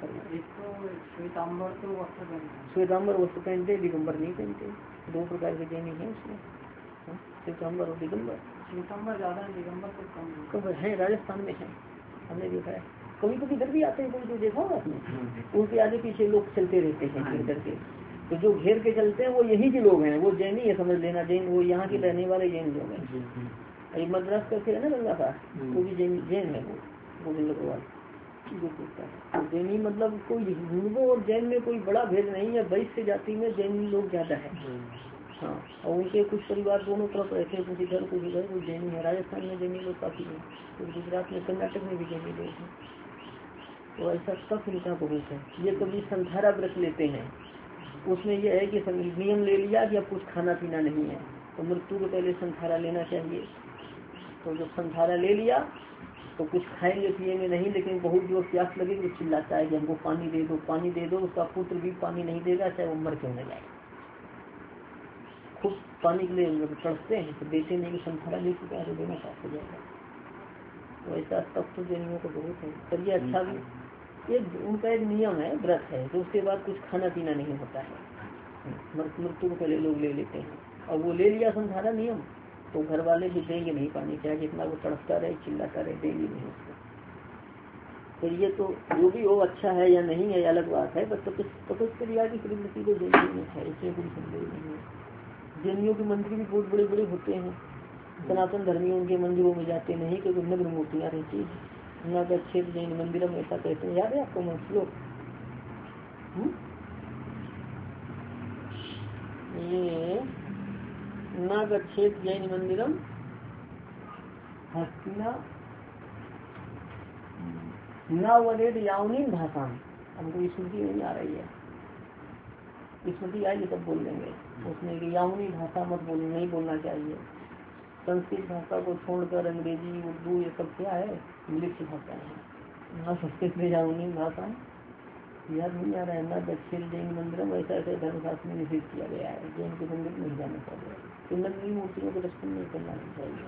श्वेतांबर वस्त्र पहनते, दिगंबर नहीं पहनते। दो प्रकार के जैनी है उसमें, श्वेतांबर और दिगंबर। श्वेतांबर ज्यादा है, दिगंबर तो है, राजस्थान में है, हमने देखा है। कभी कभी इधर भी आते हैं, कोई तो देखा होगा आपने, उनके आगे पीछे लोग चलते रहते हैं घेर करके। तो जो घेर के चलते हैं वो यही के लोग हैं, वो जैनी है, समझ लेना, जैन वो यहाँ के रहने वाले जैन लोग हैं। मद्रास करके है ना गंगा का, वो भी जैन है, वो गोविंद अग्रवाल जो पूछता है। तो जैनी मतलब कोई हिंदुओं और जैन में कोई बड़ा भेद नहीं है, वैश्य जाति में जैनी लोग ज्यादा है। हाँ, और उनके कुछ परिवार दोनों तरफ रहते हैं, कुछ इधर कुछ इधर, कुछ जैनी है। राजस्थान में जैनी लोग काफी है, तो गुजरात में, कर्नाटक में भी जैनी लोग हैं। तो ऐसा सब इनका बहुत है। ये कभी संधारा व्रत लेते हैं, उसमें यह है कि नियम ले लिया कि अब कुछ खाना पीना नहीं है, तो मृत्यु के पहले संधारा लेना चाहिए। तो जब संधारा ले लिया तो कुछ खाएंगे पिएंगे नहीं, लेकिन बहुत जोर प्यास लगे तो चिल्लाता है कि हमको पानी दे दो, पानी दे दो। उसका पुत्र भी पानी नहीं देगा, चाहे वो मर क्यों न जाए। खुद पानी के लिए तरसते हैं तो देते नहीं, संधारा ले चुका है तो देना साफ हो जाएगा। तो ऐसा तब तो जैनियों को बहुत है। पर ये अच्छा भी, ये उनका एक नियम है, व्रत है, तो उसके बाद कुछ खाना पीना नहीं होता है। मृत्यु को पहले लोग ले लेते हैं, और वो ले लिया संधारा नियम, तो घर वाले भी देंगे नहीं पानी, चाहे जितना वो तड़पता रहे चिल्लाता रहे, देंगे नहीं उसको। तो ये तो जो भी हो अच्छा है या नहीं है अलग बात है, बस तपस्या की प्रवृत्ति तो जैनियों में है, इसमें कोई संदेह नहीं है। जैनियों के मंदिर भी बहुत बड़े बड़े होते हैं, सनातन धर्मी उनके मंदिरों में जाते नहीं, क्योंकि नग्न मूर्तियाँ रहती है। नागच्छेद जैन मंदिरम ऐसा कहते हैं, याद है आपको श्लोक? ये नागच्छेद जैन मंदिरम हस्तिना न वदेद यावनीन भाषा। हमको स्मृति नहीं आ रही है, स्मृति आएगी तब बोल देंगे। उसमें यावनी भाषा मत बोल, नहीं बोलना चाहिए। संस्कृत भाषा को छोड़कर अंग्रेजी उर्दू ये सब क्या है, इंग्लिश भाषा है ना। संस्कृत में यावनी भाषा याद नहीं आ रहा है ना। दक्षिण जैन मंदिर में ऐसा ऐसा धर्मशास्त्र में निषेध किया गया है, जैन के मंदिर नहीं जाना चाहिए, तो नकली मूर्तियों को दर्शन नहीं करना चाहिए।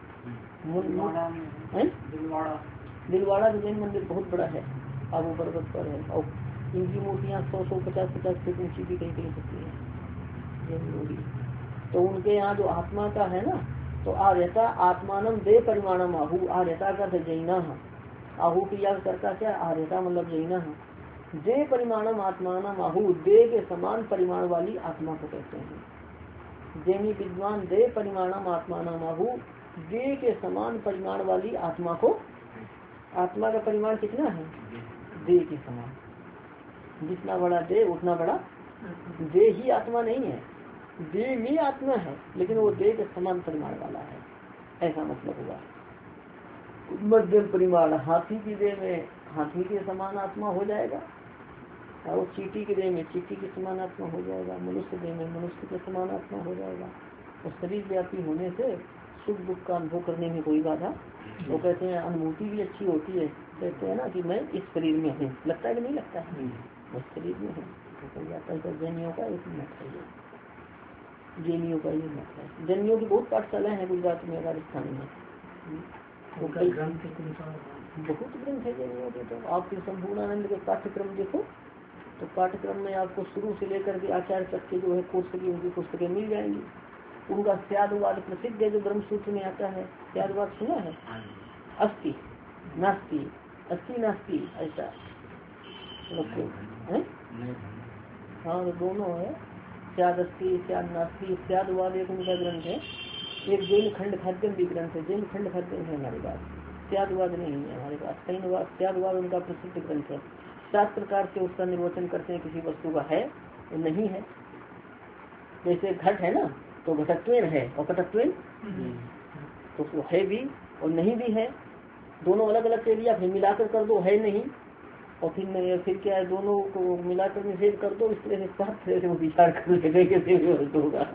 दिलवाड़ा जो जैन मंदिर बहुत बड़ा है, आबू पर्वत पर है, और इनकी मूर्तियाँ 100-150 फीट ऊंची भी कहीं होती है जैन लोग। तो उनके यहाँ जो आत्मा का है ना, तो आर्यता आत्मानम दे परिमाणम आहु, आर्यता का जैना, आहु की याद करता क्या, आर्यता मतलब जैना। दे परिमाणम आत्मानम आहु, दे के समान परिमाण वाली आत्मा को कहते हैं। जैनी विद्वान दे परिमाणम आत्मानम आहु, दे के समान परिमाण वाली आत्मा को, आत्मा का परिमाण कितना है, दे के समान, जितना बड़ा दे उतना बड़ा दे ही आत्मा नहीं है, दे में आत्मा है, लेकिन वो दे के समान परिमाण वाला है, ऐसा मतलब हुआ। मध्यम परिमाण, हाथी की देह में हाथी के समान आत्मा हो जाएगा, और चींटी की देह में चींटी के समान आत्मा हो जाएगा, मनुष्य देह में मनुष्य के समान आत्मा हो जाएगा। और शरीर व्यापी होने से सुख दुख का अनुभव करने में कोई बाधा, वो कहते हैं अनुभूति भी अच्छी होती है, कहते हैं ना कि मैं इस शरीर में हूँ, लगता है कि नहीं लगता है, उस शरीर में हूँ, तो जाता है। जैनियों का एक मत है, जैनियों का ये मत है। जैनियों की बहुत पाठशालाएं हैं गुजरात में, राजस्थान में, बहुत ग्रंथ है जैनियों के। तो आपके संपूर्णानंद के पाठ्यक्रम देखो, तो पाठ्यक्रम में आपको शुरू से लेकर के आचार्य तक के जो है कोर्स की उनकी पुस्तकें मिल जाएंगी। उनका स्यादवाद प्रसिद्ध है जो ब्रह्मसूत्र में आता है, स्यादवाद सुना है, अस्ति नास्ति, अस्ति नास्ति ऐसा है। हाँ तो दोनों है, स्याद अस्ति स्याद नास्ति। स्यादवाद एक उनका ग्रंथ है, एक जैन खंड खाद्यम भी ग्रंथ है, जैन खंड खाद्यम है हमारे पास, त्यागवाद नहीं है हमारे पास। त्यागवाद उनका प्रसिद्ध ग्रंथ है। 7 प्रकार से उसका निर्वचन करते हैं किसी वस्तु का है और नहीं है। जैसे घट है ना, तो घटत्वेन है और पटत्वेन, तो वो है भी और नहीं भी है, दोनों अलग अलग कह दिया। फिर मिलाकर कर दो है नहीं, और फिर क्या है, दोनों को मिलाकर निषेध कर दो। इस तरह से 7 तरह से वो विचार कर लेंगे किसी भी वस्तु का।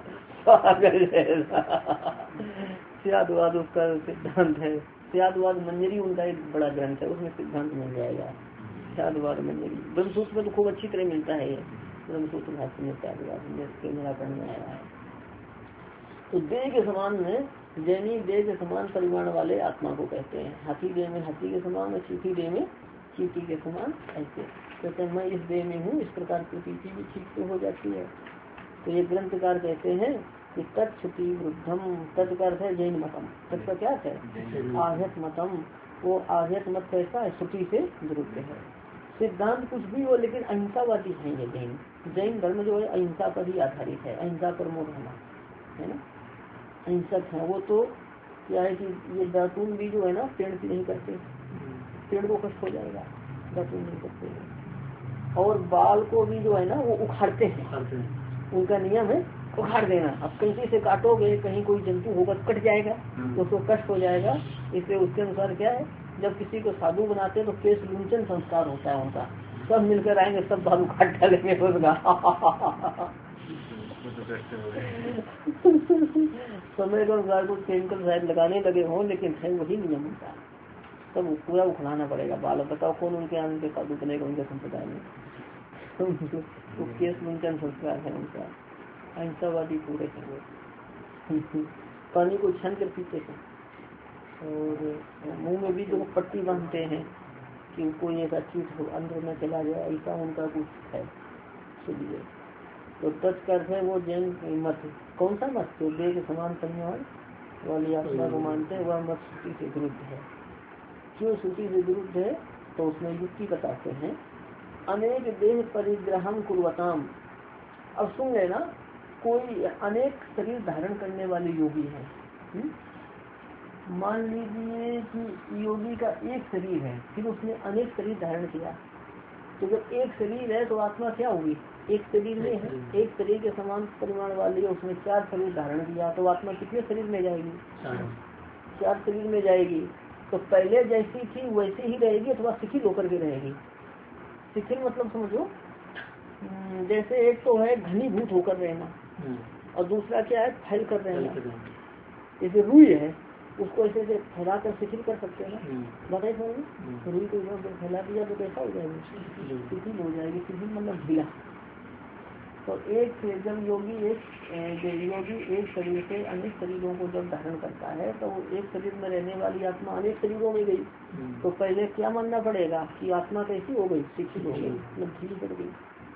त्यागवाद उसका सिद्धांत है। त्यागवाद मंजरी उनका एक बड़ा ग्रंथ है, उसमें सिद्धांत मिल जाएगा। त्यागवाद मंजरी ब्रह्मसूत्र में तो खूब अच्छी तरह मिलता है। ये ब्रह्मसूत्र भाष्य में त्यागवाद निराकरण में आया है। तो देह के समान में जैनी देह के समान परिमाण वाले आत्मा को कहते हैं। हाथी देह में हाथी के समान और चीटी देह में चीटी के समान ऐसे कहते हैं। मैं इस देह में हूँ, इस प्रकार की चीटी भी ठीक से हो जाती है। तो ये ग्रंथकार कहते हैं कि तत्छुति वृद्धम, तत् का अर्थ है जैन मतम। तत् का क्या है? आर्यत मतम। वो आर्यत मत कैसा है? श्रुति से विरुद्ध है। सिद्धांत कुछ भी हो लेकिन अहिंसावादी है ये जैन। जैन धर्म जो है अहिंसा पर ही आधारित है, अहिंसा पर मोह है ना, अहिंसक है वो। तो क्या है कि ये दातून भी जो है ना पेड़ की नहीं करते, पेड़ को कष्ट हो जाएगा, दातून नहीं करते। और बाल को भी जो है ना वो उखाड़ते हैं, उनका नियम है उखाड़ देना। अब कैंची से काटोगे कहीं कोई जंतु होगा कट जाएगा तो उसको कष्ट हो जाएगा, इसलिए उसके अनुसार क्या है, जब किसी को साधु बनाते हैं तो केश लुंचन संस्कार होता है उनका। सब मिलकर आएंगे, सब बाल उखाड़ डालेंगे उसका। समय के अनुसार कुछ केमिकल शायद लगाने लगे हों, लेकिन है वही नियम उनका, सब पूरा उखड़ाना पड़ेगा बाल। बताओ कौन उनके आनंद के साधु बनेगा उनके संप्रदाय में? तो केश लुंचन संस्कार है उनका, अहिंसावादी पूरे हैं वो। पानी को छान कर पीते हैं और मुंह में भी जो पट्टी बांधते हैं कि कोई एक चीज अंदर में चला जाए, ऐसा उनका कुछ है। चलिए, तो तत्कर्थ है वो जैन मत। कौन सा मत? जो देह के समान परिमाण वाली आत्मा को मानते हैं, वह मत श्रुति से विरुद्ध है। क्यों श्रुति से विरुद्ध है? तो उसमें युक्ति बताते हैं। अनेक देह परिग्रहम कुर्वताम। अब सुन लेना, कोई अनेक शरीर धारण करने वाले योगी है। मान लीजिए कि योगी का एक शरीर है, फिर उसने अनेक शरीर धारण किया। तो जब एक शरीर है तो आत्मा क्या होगी? एक शरीर में है, एक शरीर के समान परिमाण वाली है, उसने 4 शरीर धारण किया तो आत्मा कितने शरीर में जाएगी? 4 शरीर में जाएगी। तो पहले जैसी थी वैसी ही रहेगी अथवा शिथिल होकर के रहेगी? शिथिल मतलब समझो, जैसे एक तो है घनीभूत होकर रहना और दूसरा क्या है फैल कर रहना। जैसे रुई है, उसको ऐसे से फैला कर शिथिल कर सकते हैं ना, बताइए समझ। रुई को फैला दिया तो कैसा हो जाएगी? शिथिल हो जाएगी। शिथिल मतलब ढीला। तो एक जब योगी एक शरीर से अनेक शरीरों को जब धारण करता है तो एक शरीर में रहने वाली आत्मा अनेक शरीरों में गई। तो पहले क्या मानना पड़ेगा कि आत्मा कैसी हो गई? शिथिल हो गई, मतलब ढीली पड़ गई।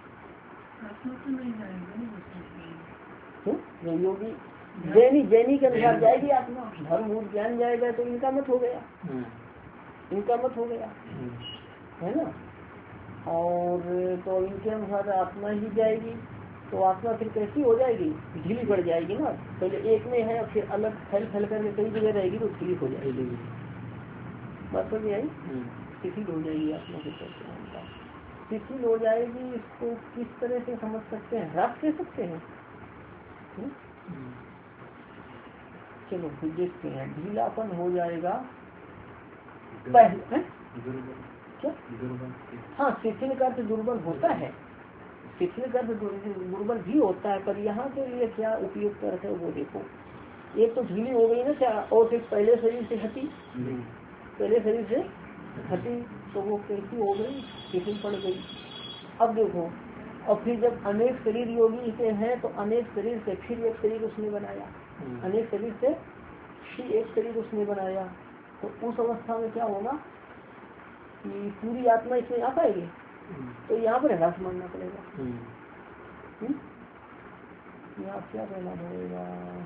योगी जैनी के अनुसार जाएगी आत्मा, धर्म ज्ञान जाएगा तो इनका मत हो गया, इनका मत हो गया है ना। और तो इनके अनुसार आत्मा ही जाएगी, तो आत्मा फिर कैसी हो जाएगी? ढीली पड़ जाएगी ना। पहले एक में है फिर अलग फैल फैल करके कई जगह रहेगी तो ढीली हो जाएगी। बात समझ आई? शिथिल हो जाएगी आत्मा के साथ, शिथिल हो जाएगी। इसको किस तरह से समझ सकते हैं? ह्रास कह सकते हैं। चलो फिर देखते हैं। ढीलापन हो जाएगा पहले क्या? हाँ, शिथिल का अर्थ दुर्बल होता है, शिथिल का अर्थ दुर्बल भी होता है, पर यहाँ के लिए क्या उपयुक्त अर्थ है वो देखो। एक तो ढीली हो गई ना क्या, और फिर पहले शरीर से हटी, पहले शरीर से हटी तो वो कैसी हो गई? शिथिल पड़ गई। अब देखो, और फिर जब अनेक शरीर योगी से हैं तो अनेक शरीर से फिर एक शरीर उसने बनाया, अनेक शरीर से फिर एक शरीर उसने बनाया, तो उस अवस्था में क्या होगा कि पूरी आत्मा इसमें आ पाएगी? तो यहाँ पर ह्रास मानना पड़ेगा। यहाँ क्या कहना पड़ेगा?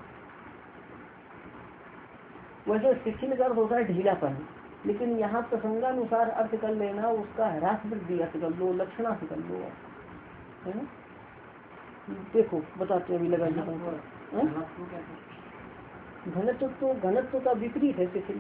वैसे शिथिल का अर्थ होता है ढीलापन, लेकिन यहाँ प्रसंगानुसार अर्थ कर लेना, उसका ह्रास वृद्धि अर्थ कर लो, लक्षणा से कर लो, है ना। देखो बताते अभी लगाइए। घनत्व का विपरीत है शिथिल।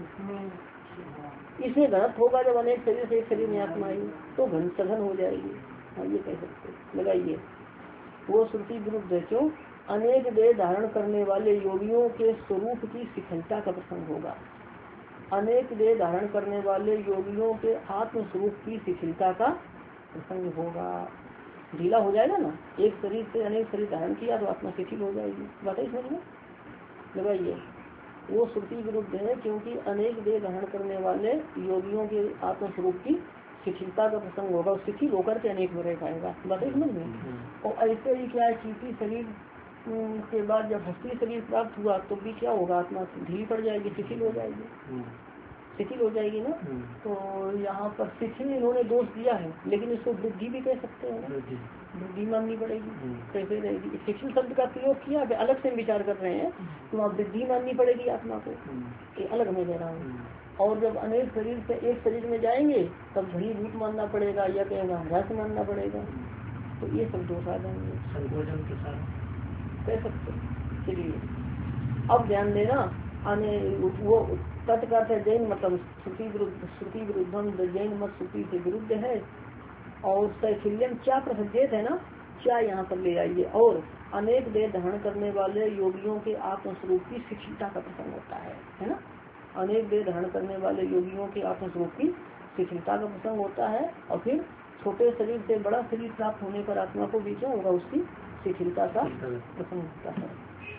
इसमें घनत्व होगा जब अनेक शरीर से एक शरीर में आत्मा आई तो घन सघन हो जाएगी। हाँ ये कह सकते लगाइए। वो श्रुति विरुद्ध है। क्यों? अनेक देह धारण करने वाले योगियों के स्वरूप की शिथिलता का प्रसंग होगा। अनेक देह धारण करने वाले योगियों के आत्म स्वरूप की शिथिलता का प्रसंग होगा। ढीला हो जाएगा ना, एक शरीर से अनेक शरीर धारण किया तो आत्मा शिथिल हो जाएगी। बात है समझ में? लगाइए। वो श्रुति विरुद्ध है क्योंकि अनेक देह धारण करने वाले योगियों के आत्म स्वरूप की शिथिलता का प्रसंग होगा। शिथिल होकर के अनेक में रह पाएगा। बात है समझ में? और ऐसे ही क्या है, चीटी शरीर के बाद जब हस्ती शरीर प्राप्त हुआ तो भी क्या होगा, आत्मा ढीली पड़ जाएगी, शिथिल हो जाएगी, शिथिल हो जाएगी ना। तो यहाँ पर शिथिल इन्होंने दोष दिया है, लेकिन इसको वृद्धि भी कह सकते हैं, वृद्धि माननी पड़ेगी। कैसे रहेगी? शिथिल शब्द का प्रयोग किया, अलग से विचार कर रहे हैं तो वहाँ वृद्धि माननी पड़ेगी आत्मा को, ये अलग मैं कह रहा हूँ। और जब अनेक शरीर से एक शरीर में जाएंगे तब घनीभूत मानना पड़ेगा या कहेगा ह्रास मानना पड़ेगा। तो ये सब दोष आ जाएंगे, कह सकते। चलिए अब ध्यान देना। वो तत्कर्थ है जैन मतलब श्रुति विरुद्धम, जैन मत श्रुति से विरुद्ध है। और शैथिल्यम क्या प्रसज्जित है ना, क्या यहाँ पर ले आइए। और अनेक देह धारण करने वाले योगियों के आत्मस्वरूप की शिथिलता का प्रसंग होता है ना। अनेक देह धारण करने वाले योगियों के आत्मस्वरूप की शिथिलता का प्रसंग होता है। और फिर छोटे शरीर से बड़ा शरीर प्राप्त होने पर आत्मा को भी क्या होगा, उसकी शिथिलता का प्रसंग होता है।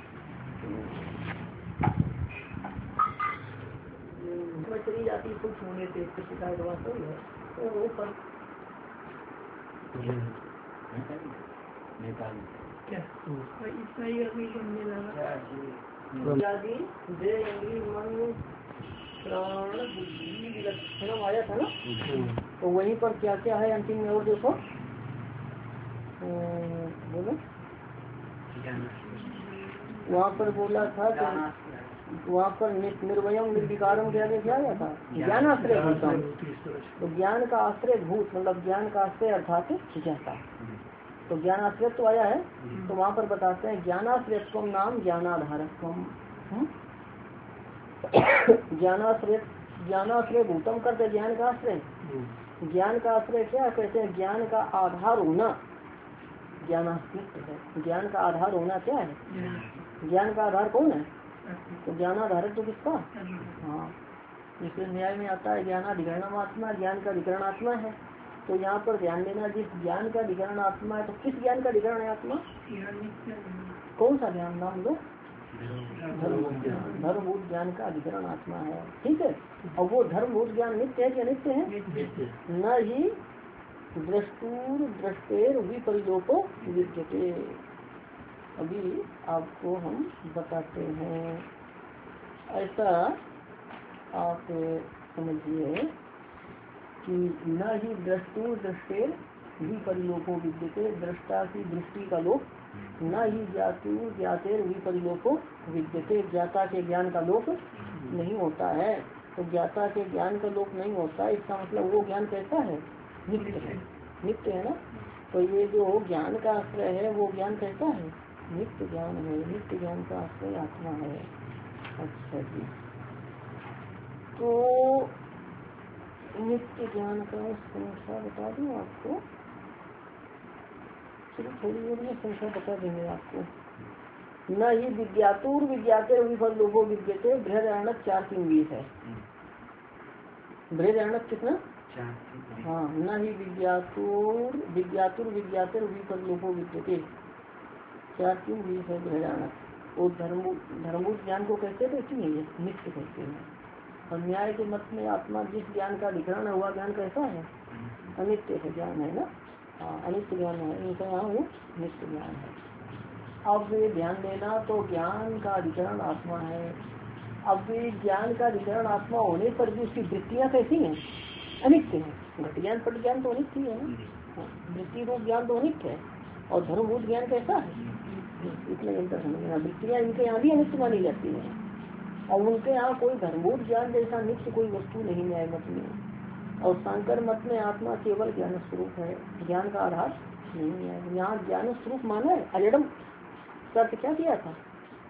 चली जाती कुछ होने से शिकायत बात हो है तो वो पर क्या मन प्राण बुद्धि विलक्षणम आया था ना। तो वहीं पर क्या क्या है अंतिम में, और देखो बोलो वहाँ पर बोला था कि वहाँ पर निर्वयम निर्विकारम क्या आया था, ज्ञान आश्रय भूतम। तो ज्ञान का आश्रय भूत मतलब ज्ञान का आश्रय अर्थात जिज्ञासा। तो ज्ञान आश्रय तो आया है। तो वहाँ पर बताते हैं ज्ञानाश्रयत्वम नाम ज्ञानाधारत्वम। ज्ञानाश्रय भूतम करते ज्ञान का आश्रय। ज्ञान का आश्रय क्या कहते हैं, ज्ञान का आधार होना ज्ञानाश्रित है। ज्ञान का आधार होना क्या है, ज्ञान का आधार कौन है, तो ज्ञानाधारक तो किसका, हाँ जिसके न्याय में आता है ज्ञानाधिकरण आत्मा, ज्ञान का अधिकरण आत्मा है। तो यहाँ पर ध्यान देना, जिस ज्ञान का अधिकरण आत्मा है तो किस ज्ञान का अधिकरण है आत्मा, कौन सा ज्ञान नाम लो, धर्मभूत ज्ञान का अधिकरण आत्मा है। ठीक है। और वो धर्मभूत ज्ञान नित्य है कि अनित्य है, न ही दृष्टुर दृष्टेर विपरिलोको विद्यते। अभी आपको हम बताते हैं, ऐसा आप समझिए कि न ही दृष्टुर दृष्टेर विपरिलोको विद्यते, दृष्टा की दृष्टि का लोक, न ही ज्ञातुर ज्ञातेर विपरिलोको विद्यते, ज्ञाता के ज्ञान का लोक नहीं होता है। तो ज्ञाता के ज्ञान का लोक नहीं होता, इसका मतलब वो ज्ञान कैसा है, नित्य है, नित्य है ना। तो ये जो ज्ञान का आश्रय है वो ज्ञान कैसा है, नित्य ज्ञान है, नित्य ज्ञान का आश्रय आत्मा है। अच्छा जी, तो नित्य ज्ञान का संख्या बता दूं आपको, चलिए थोड़ी देर में संख्या बता देंगे आपको। न ही विज्ञातुर विज्ञाते विफल लोगो विद्यते, बृहदारण्यक 4:3-20 है। बृहदारण्यक कितना, हाँ, न ही विज्ञातुर विज्ञाते विफल लोगो विद्यते, 4:3-20 है बृहदारण्यक। वो धर्मभूत ज्ञान को कहते थे कि नहीं, नित्य कहते हैं। और न्याय के मत में आत्मा जिस ज्ञान का अधिकरण है हुआ ज्ञान कैसा है, अनित्य है ज्ञान है ना, हाँ अनित्य ज्ञान है, इनका यहाँ वो नित्य ज्ञान है। अब ये ध्यान देना, तो ज्ञान का अधिकरण आत्मा है। अब ज्ञान का अधिकरण आत्मा होने पर भी उसकी वृत्तियाँ कैसी हैं, अनित्य है। घट ज्ञान पट ज्ञान तो अनित्य है ना, वृत्ति रूप ज्ञान तो अनित्य है। और धर्मभूत ज्ञान कैसा है, इतना अंतर समझना। वृत्तियाँ इनके यहाँ भी अनित्य मानी जाती है, और उनके यहाँ कोई धर्मभूत ज्ञान जैसा नित्य कोई वस्तु नहीं न्याय मत में। और शंकर मत में आत्मा केवल ज्ञान स्वरूप है, ज्ञान का आधार नहीं है। यहाँ ज्ञान स्वरूप माना है अजडम, अर्थ क्या किया था,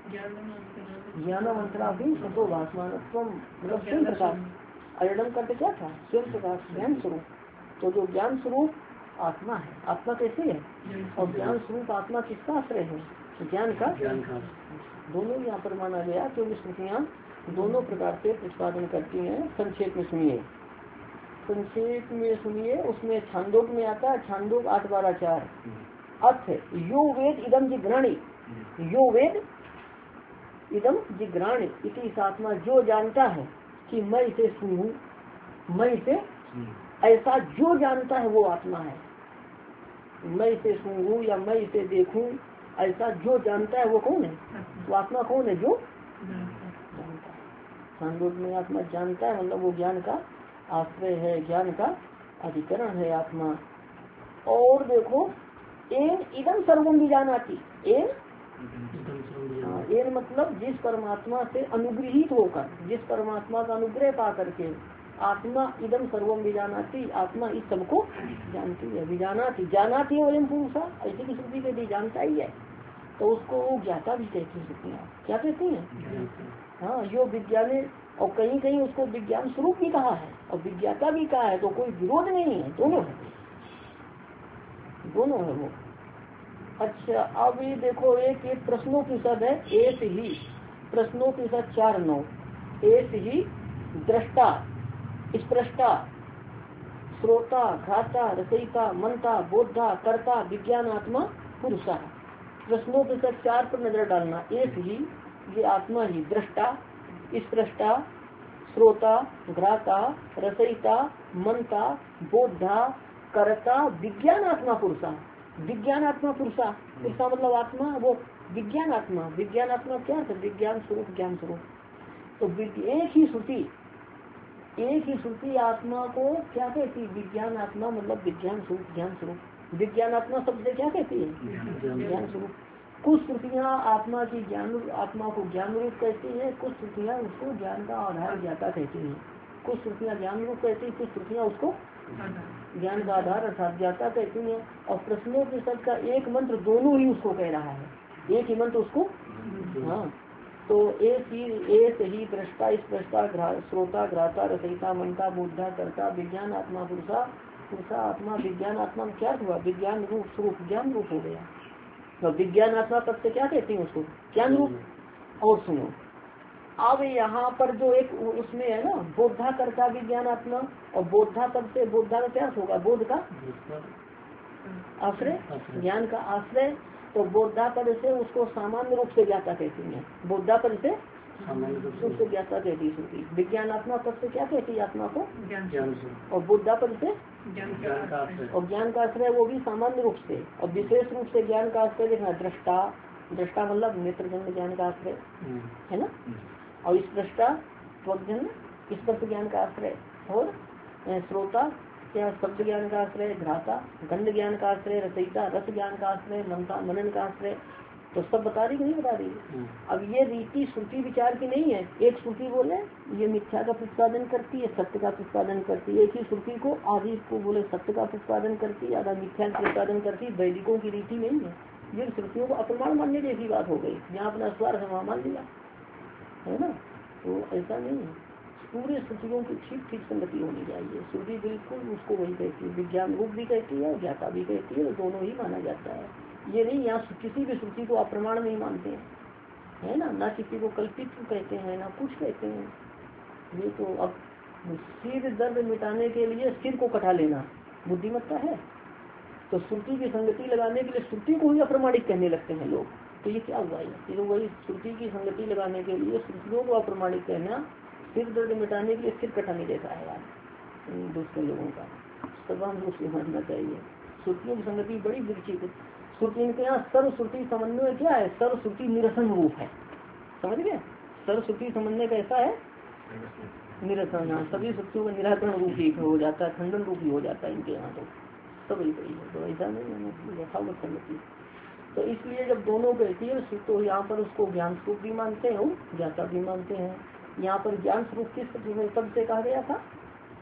ज्ञानवंतरा भी सतो भाषमान मतलब स्वयं प्रकाश। अजडम करते क्या था? स्वयं प्रकाश, ज्ञान स्वरूप। तो जो ज्ञान स्वरूप आत्मा है, आत्मा कैसे है? और ज्ञान स्वरूप आत्मा किसका आश्रय है? ज्ञान का। दोनों यहाँ पर माना गया क्योंकि स्मृतियाँ दोनों प्रकार से प्रतिपादन करती हैं। संक्षेप में सुनिए, संक्षेप में सुनिए। उसमें छांदोग में आता है, छांदोग 8:12-4 अर्थ यो वेद इदम जिग्राणी, यो वेद इदम जिग्राणी इति आत्मा, जो जानता है कि मैं इसे सुनूं, मैं इसे, ऐसा जो जानता है वो आत्मा है। मैं इसे सुनूं या मैं इसे देखूं, ऐसा जो जानता है वो कौन है? वो आत्मा कौन है? जो जानता है। छांदोग में आत्मा जानता है मतलब वो ज्ञान का आश्रय है, ज्ञान का अधिकरण है आत्मा। और देखो एन इदम सर्वम भी जानाती, एन मतलब जिस परमात्मा से अनुग्रहित होकर, जिस परमात्मा का अनुग्रह पा करके आत्मा इदम सर्वम भी जानाती, आत्मा इस सबको जानती है। विजानाती, जानाती वयम पुरुषा, ऐसी की श्रुति कहती जानता ही है, तो उसको ज्ञाता भी कहती है। क्या कहती है? हाँ, यो विज्ञाने, और कहीं कहीं उसको विज्ञान स्वरूप भी कहा है और विज्ञाता भी कहा है, तो कोई विरोध नहीं है, दोनों है, दोनों है वो। अच्छा, अब ये देखो एक प्रश्नोपनिषद है, एक ही प्रश्नोपनिषद 4:9, एक ही दृष्टा, स्पृष्टा, श्रोता, घाता, रचयिता, मनता, बोधा, कर्ता, विज्ञानात्मा पुरुषा। प्रश्नोपनिषद 4 पर नजर डालना। एक ही, ये आत्मा ही दृष्टा, स्पृष्टा, श्रोता, घ्राता, रचयिता, मनता, बोधा, कर्ता, विज्ञानात्मा पुरुषा। विज्ञानात्मा पुरुषा, पुरुषा मतलब आत्मा, वो विज्ञान आत्मा। विज्ञान आत्मा क्या है? विज्ञान स्वरूप, ज्ञान स्वरूप। तो एक ही श्रुति, एक ही श्रुति आत्मा को क्या कहती? विज्ञान आत्मा मतलब विज्ञान स्वरूप, ज्ञान स्वरूप। विज्ञान आत्मा शब्द से क्या कहती है? ज्ञान स्वरूप। कुछ श्रुतियाँ आत्मा की ज्ञान, आत्मा को ज्ञान रूप कहती है, कुछ श्रुतियाँ उसको ज्ञान का आधार ज्ञाता कहती हैं। कुछ श्रुतियाँ ज्ञान रूप कहती है, कुछ श्रुतियाँ उसको ज्ञान का आधार अर्थात ज्ञाता कहती हैं। और प्रश्नोपनिषद का एक मंत्र दोनों ही उसको कह रहा है, एक ही मंत्र उसको। हाँ, तो एक ही दृष्टा, स्पृष्टा, श्रोता, घ्राता, रचयिता, मनता, बुद्धा, कर्ता, विज्ञान आत्मा पुरुषा। पुरुषा आत्मा, विज्ञान आत्मा में क्या हुआ? विज्ञान रूप स्वरूप, ज्ञान रूप हो गया। तो विज्ञान आत्मा तब से क्या कहती है उसको? ज्ञान रूप। और सुनो, अब यहाँ पर जो एक उसमें है ना, बोधा कर्ता विज्ञान आत्मा, और बोधा पद से बोधा का क्या होगा? बोध का आश्रय, ज्ञान का आश्रय। तो बोधा पद से उसको सामान्य रूप से ज्ञाता कहती है, बोधा पद से रूप से ज्ञाता कहती है। विज्ञानात्मा पद से क्या कहती है आत्मा को? और बुद्धा पद से और ज्ञान का आश्रय, वो भी सामान्य रूप से। और विशेष रूप से ज्ञान का आश्रय देखना, दृष्टा, दृष्टा मतलब नेत्रजन्य ज्ञान का आश्रय है ना। और स्पृष्टा त्वग्जन्य स्पर्श ज्ञान का आश्रय, और श्रोता क्या शब्द ज्ञान का आश्रय, घ्राता गंध ज्ञान का आश्रय, रचयिता रस ज्ञान का आश्रय, मनता मनन का आश्रय। तो सब बता रही नहीं बता रही? अब ये रीति श्रुति विचार की नहीं है। एक श्रुति बोले ये मिथ्या का प्रतिपादन करती है, सत्य का प्रतिपादन करती है। एक ही श्रुति को आदि को बोले सत्य का प्रतिपादन करती है, आधा मिथ्या का प्रतिपादन करती है। वैदिकों की रीति नहीं है। ये श्रुतियों को अप्रमाण मानने जैसी बात हो गई, जहाँ अपना स्वार्थ है वहाँ मान लिया है ना। तो ऐसा नहीं है, पूरे श्रुतियों की ठीक ठीक संगति होनी चाहिए। श्रुति बिल्कुल उसको वही कहती है, विज्ञान रूप भी कहती है और ज्ञाता भी कहती है, तो दोनों ही माना जाता है। ये नहीं यहाँ किसी भी श्रुति को अप्रमाण नहीं मानते हैं, है ना किसी को कल्पित कहते हैं, ना कुछ कहते हैं। ये तो अब सिर दर्द मिटाने के लिए सिर को कटा लेना बुद्धिमत्ता है। तो श्रुति की संगति लगाने के लिए श्रुति को ही अप्रमाणिक कहने लगते हैं लोग। तो ये क्या हुआ? ये तो वही श्रुति की संगति लगाने के लिए श्रुतियों को अप्रमाणिक कहना, सिर दर्द मिटाने के लिए सिर कटा नहीं देता है यार दूसरे लोगों का। सब हम लोग समझना चाहिए, श्रुतियों की संगति बड़ी विकसित। श्रुति के यहाँ सर्व श्रुति समन्वय क्या है? सर्व श्रुति निरसन रूप है, समझ गए? सर्व श्रुति समन्वय कैसा है? निरसन। सभी श्रुतियों का निराकरण रूप ही हो जाता है, खंडन रूप ही हो जाता है इनके यहाँ। तो सब ही है, तो ऐसा नहीं है यथावत संगति। तो इसलिए जब दोनों कहती है तो यहाँ पर उसको ज्ञान स्वरूप भी मानते हैं और ज्ञाता भी मानते हैं। यहाँ पर ज्ञान स्वरूप किस शब्द से कहा गया था?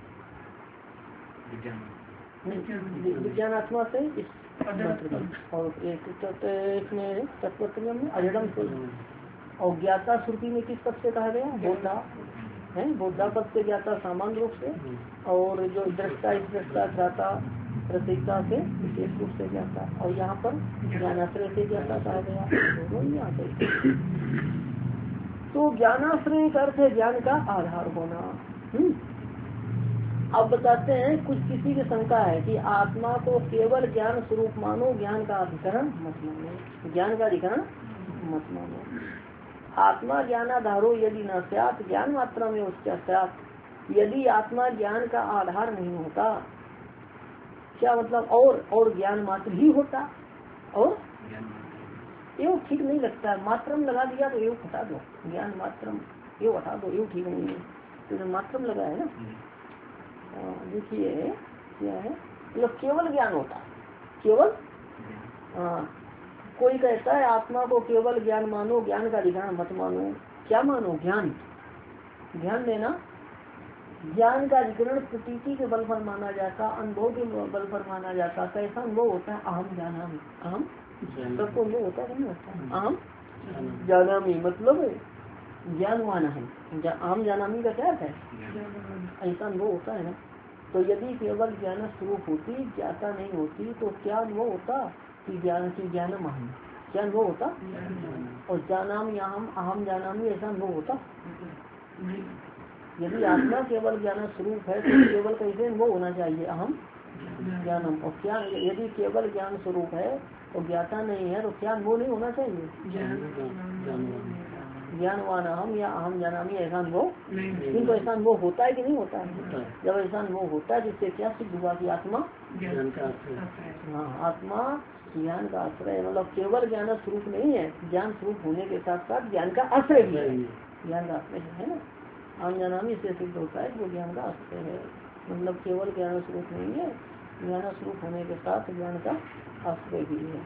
विज्ञानात्मा से इस और एक इसमें तत्वत्रय में अजडम और ज्ञाता श्रुति में किस पद से कहा गया? बोधा है, बोधा पद से ज्ञाता सामान्य रूप से, और जो दृष्टा इस दृष्टा ज्ञाता रचयिता से विशेष रूप से ज्ञाता, और यहाँ पर ज्ञानाश्रय से ज्ञाता कहा गया। दोनों ही यहाँ पे तो ज्ञानाश्रय का अर्थ है ज्ञान का आधार होना। अब बताते हैं कुछ किसी की शंका है कि आत्मा को केवल ज्ञान स्वरूप मानो, ज्ञान का अधिकरण मत मानो, ज्ञान का अधिकरण मत मानो। आत्मा ज्ञानाधारो यदि न स्यात् ज्ञान मात्रा में उसका स्यात्, यदि आत्मा ज्ञान का आधार नहीं होता, क्या मतलब? और ज्ञान मात्र ही होता, और एवं ठीक नहीं लगता है, मात्रम लगा दिया तो एवं हटा दो, ज्ञान मात्रम एवं हटा दो, एवं ठीक नहीं है, तो मात्रम लगा है ना। देखिए क्या है, मतलब केवल ज्ञान होता, केवल कोई कहता है आत्मा को केवल ज्ञान मानो, ज्ञान का अधिकरण मत मानो। क्या मानो? ज्ञान। ध्यान देना, ज्ञान का अधिकरण प्रतीति के बल पर माना जाता, अनुभव के बल पर माना जाता। कैसा अनुभव होता है? अहम जानामि, अहम सबको अनुभव होता है, नहीं होता? अहम जानामि मतलब ज्ञानवान है। अहम जानामि का क्या है? ऐसा अनुभव होता है ना। तो यदि केवल ज्ञान स्वरूप होती, ज्ञाता नहीं होती, तो क्या अनुभव होता? कि ज्ञान की ज्ञानम अहम, क्या अनुभव होता? और जानामि अहम, अहम जानामि, ऐसा अनुभव होता? यदि आत्मा केवल ज्ञान स्वरूप है तो केवल कैसे अनुभव होना चाहिए? अहम ज्ञानम। और क्या यदि केवल ज्ञान स्वरूप है और ज्ञाता नहीं है तो क्या अनुभव नहीं होना चाहिए? ज्ञानवान अहम या अहम जानामि, ऐसा अनुभव। किंतु ऐसा अनुभव होता है कि नहीं होता है? जब ऐसा अनुभव होता है जिससे क्या सिद्ध हुआ कि आत्मा ज्ञान का आश्रय। हाँ, आत्मा ज्ञान का आश्रय, मतलब केवल ज्ञान स्वरूप नहीं है, ज्ञान स्वरूप होने के साथ साथ ज्ञान का आश्रय भी है, ज्ञान का आश्रय है ना। अहम जानामि से सिद्ध होता है वो ज्ञान का आश्रय है, मतलब केवल ज्ञान स्वरूप नहीं है, ज्ञान स्वरूप होने के साथ ज्ञान का आश्रय भी है।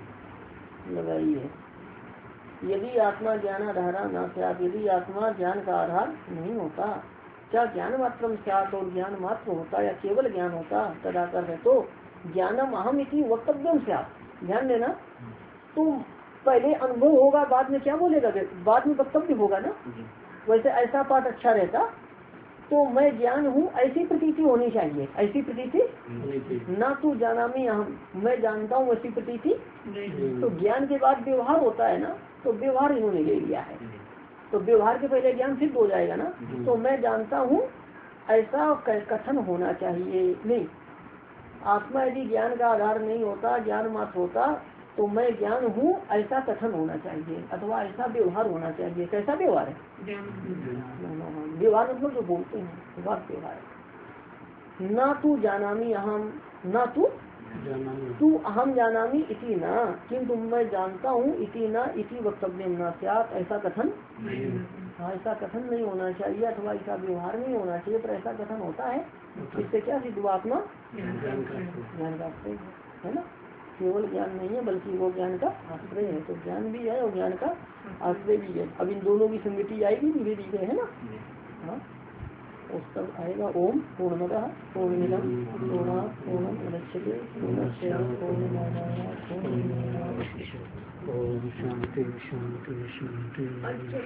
लगाइए, यदि आत्मा ज्ञानाधारा न स्यात्, यदि आत्मा ज्ञान का आधार नहीं होता, क्या ज्ञान मात्रम स्यात्, और ज्ञान मात्र होता या केवल ज्ञान होता, तदा कर है तो ज्ञानम अहम इति वक्तव्यम स्यात्। ध्यान देना, तो पहले अनुभव होगा, बाद में क्या बोलेगा? बाद में वक्तव्य होगा ना। वैसे ऐसा पाठ अच्छा रहता, तो मैं ज्ञान हूँ ऐसी प्रतीति होनी चाहिए, ऐसी प्रतीति ना तू जानामि अहम, मैं जानता हूँ ऐसी प्रतीति। तो ज्ञान के बाद व्यवहार होता है ना, तो व्यवहार इन्होंने ले लिया है, तो व्यवहार के पहले ज्ञान सिद्ध हो जाएगा ना। तो मैं जानता हूँ ऐसा कथन होना चाहिए नहीं। आत्मा यदि ज्ञान का आधार नहीं होता, ज्ञान मात्र होता, तो मैं ज्ञान हूँ ऐसा कथन होना चाहिए, अथवा ऐसा व्यवहार होना चाहिए। कैसा व्यवहार है? व्यवहार मतलब जो बोलते हैं, व्यवहार है। ना तू जानामि अहम, ना तू अहम जानामि इति ना, किंतु मैं जानता हूँ इति ना, इति वक्तव्यम न स्यात्, ऐसा कथन हाँ, ऐसा कथन नहीं होना चाहिए, अथवा ऐसा व्यवहार नहीं होना चाहिए, पर ऐसा कथन होता है। इससे क्या सिद्ध हुआ? आत्मा ज्ञान का आश्रय है ना, केवल ज्ञान नहीं है बल्कि वो ज्ञान का आश्रय है। तो ज्ञान भी है और ज्ञान का आश्रय भी है। अब इन दोनों की संगति आएगी धीरे धीरे, है ना। हाँ, उस तक आएगा। ओम पूर्णमदः पूर्णमिदं पूर्णात् पूर्णमुदच्यते पूर्णस्य पूर्णमादाय पूर्णमेवावशिष्यते। ओम शांति शांति शांति।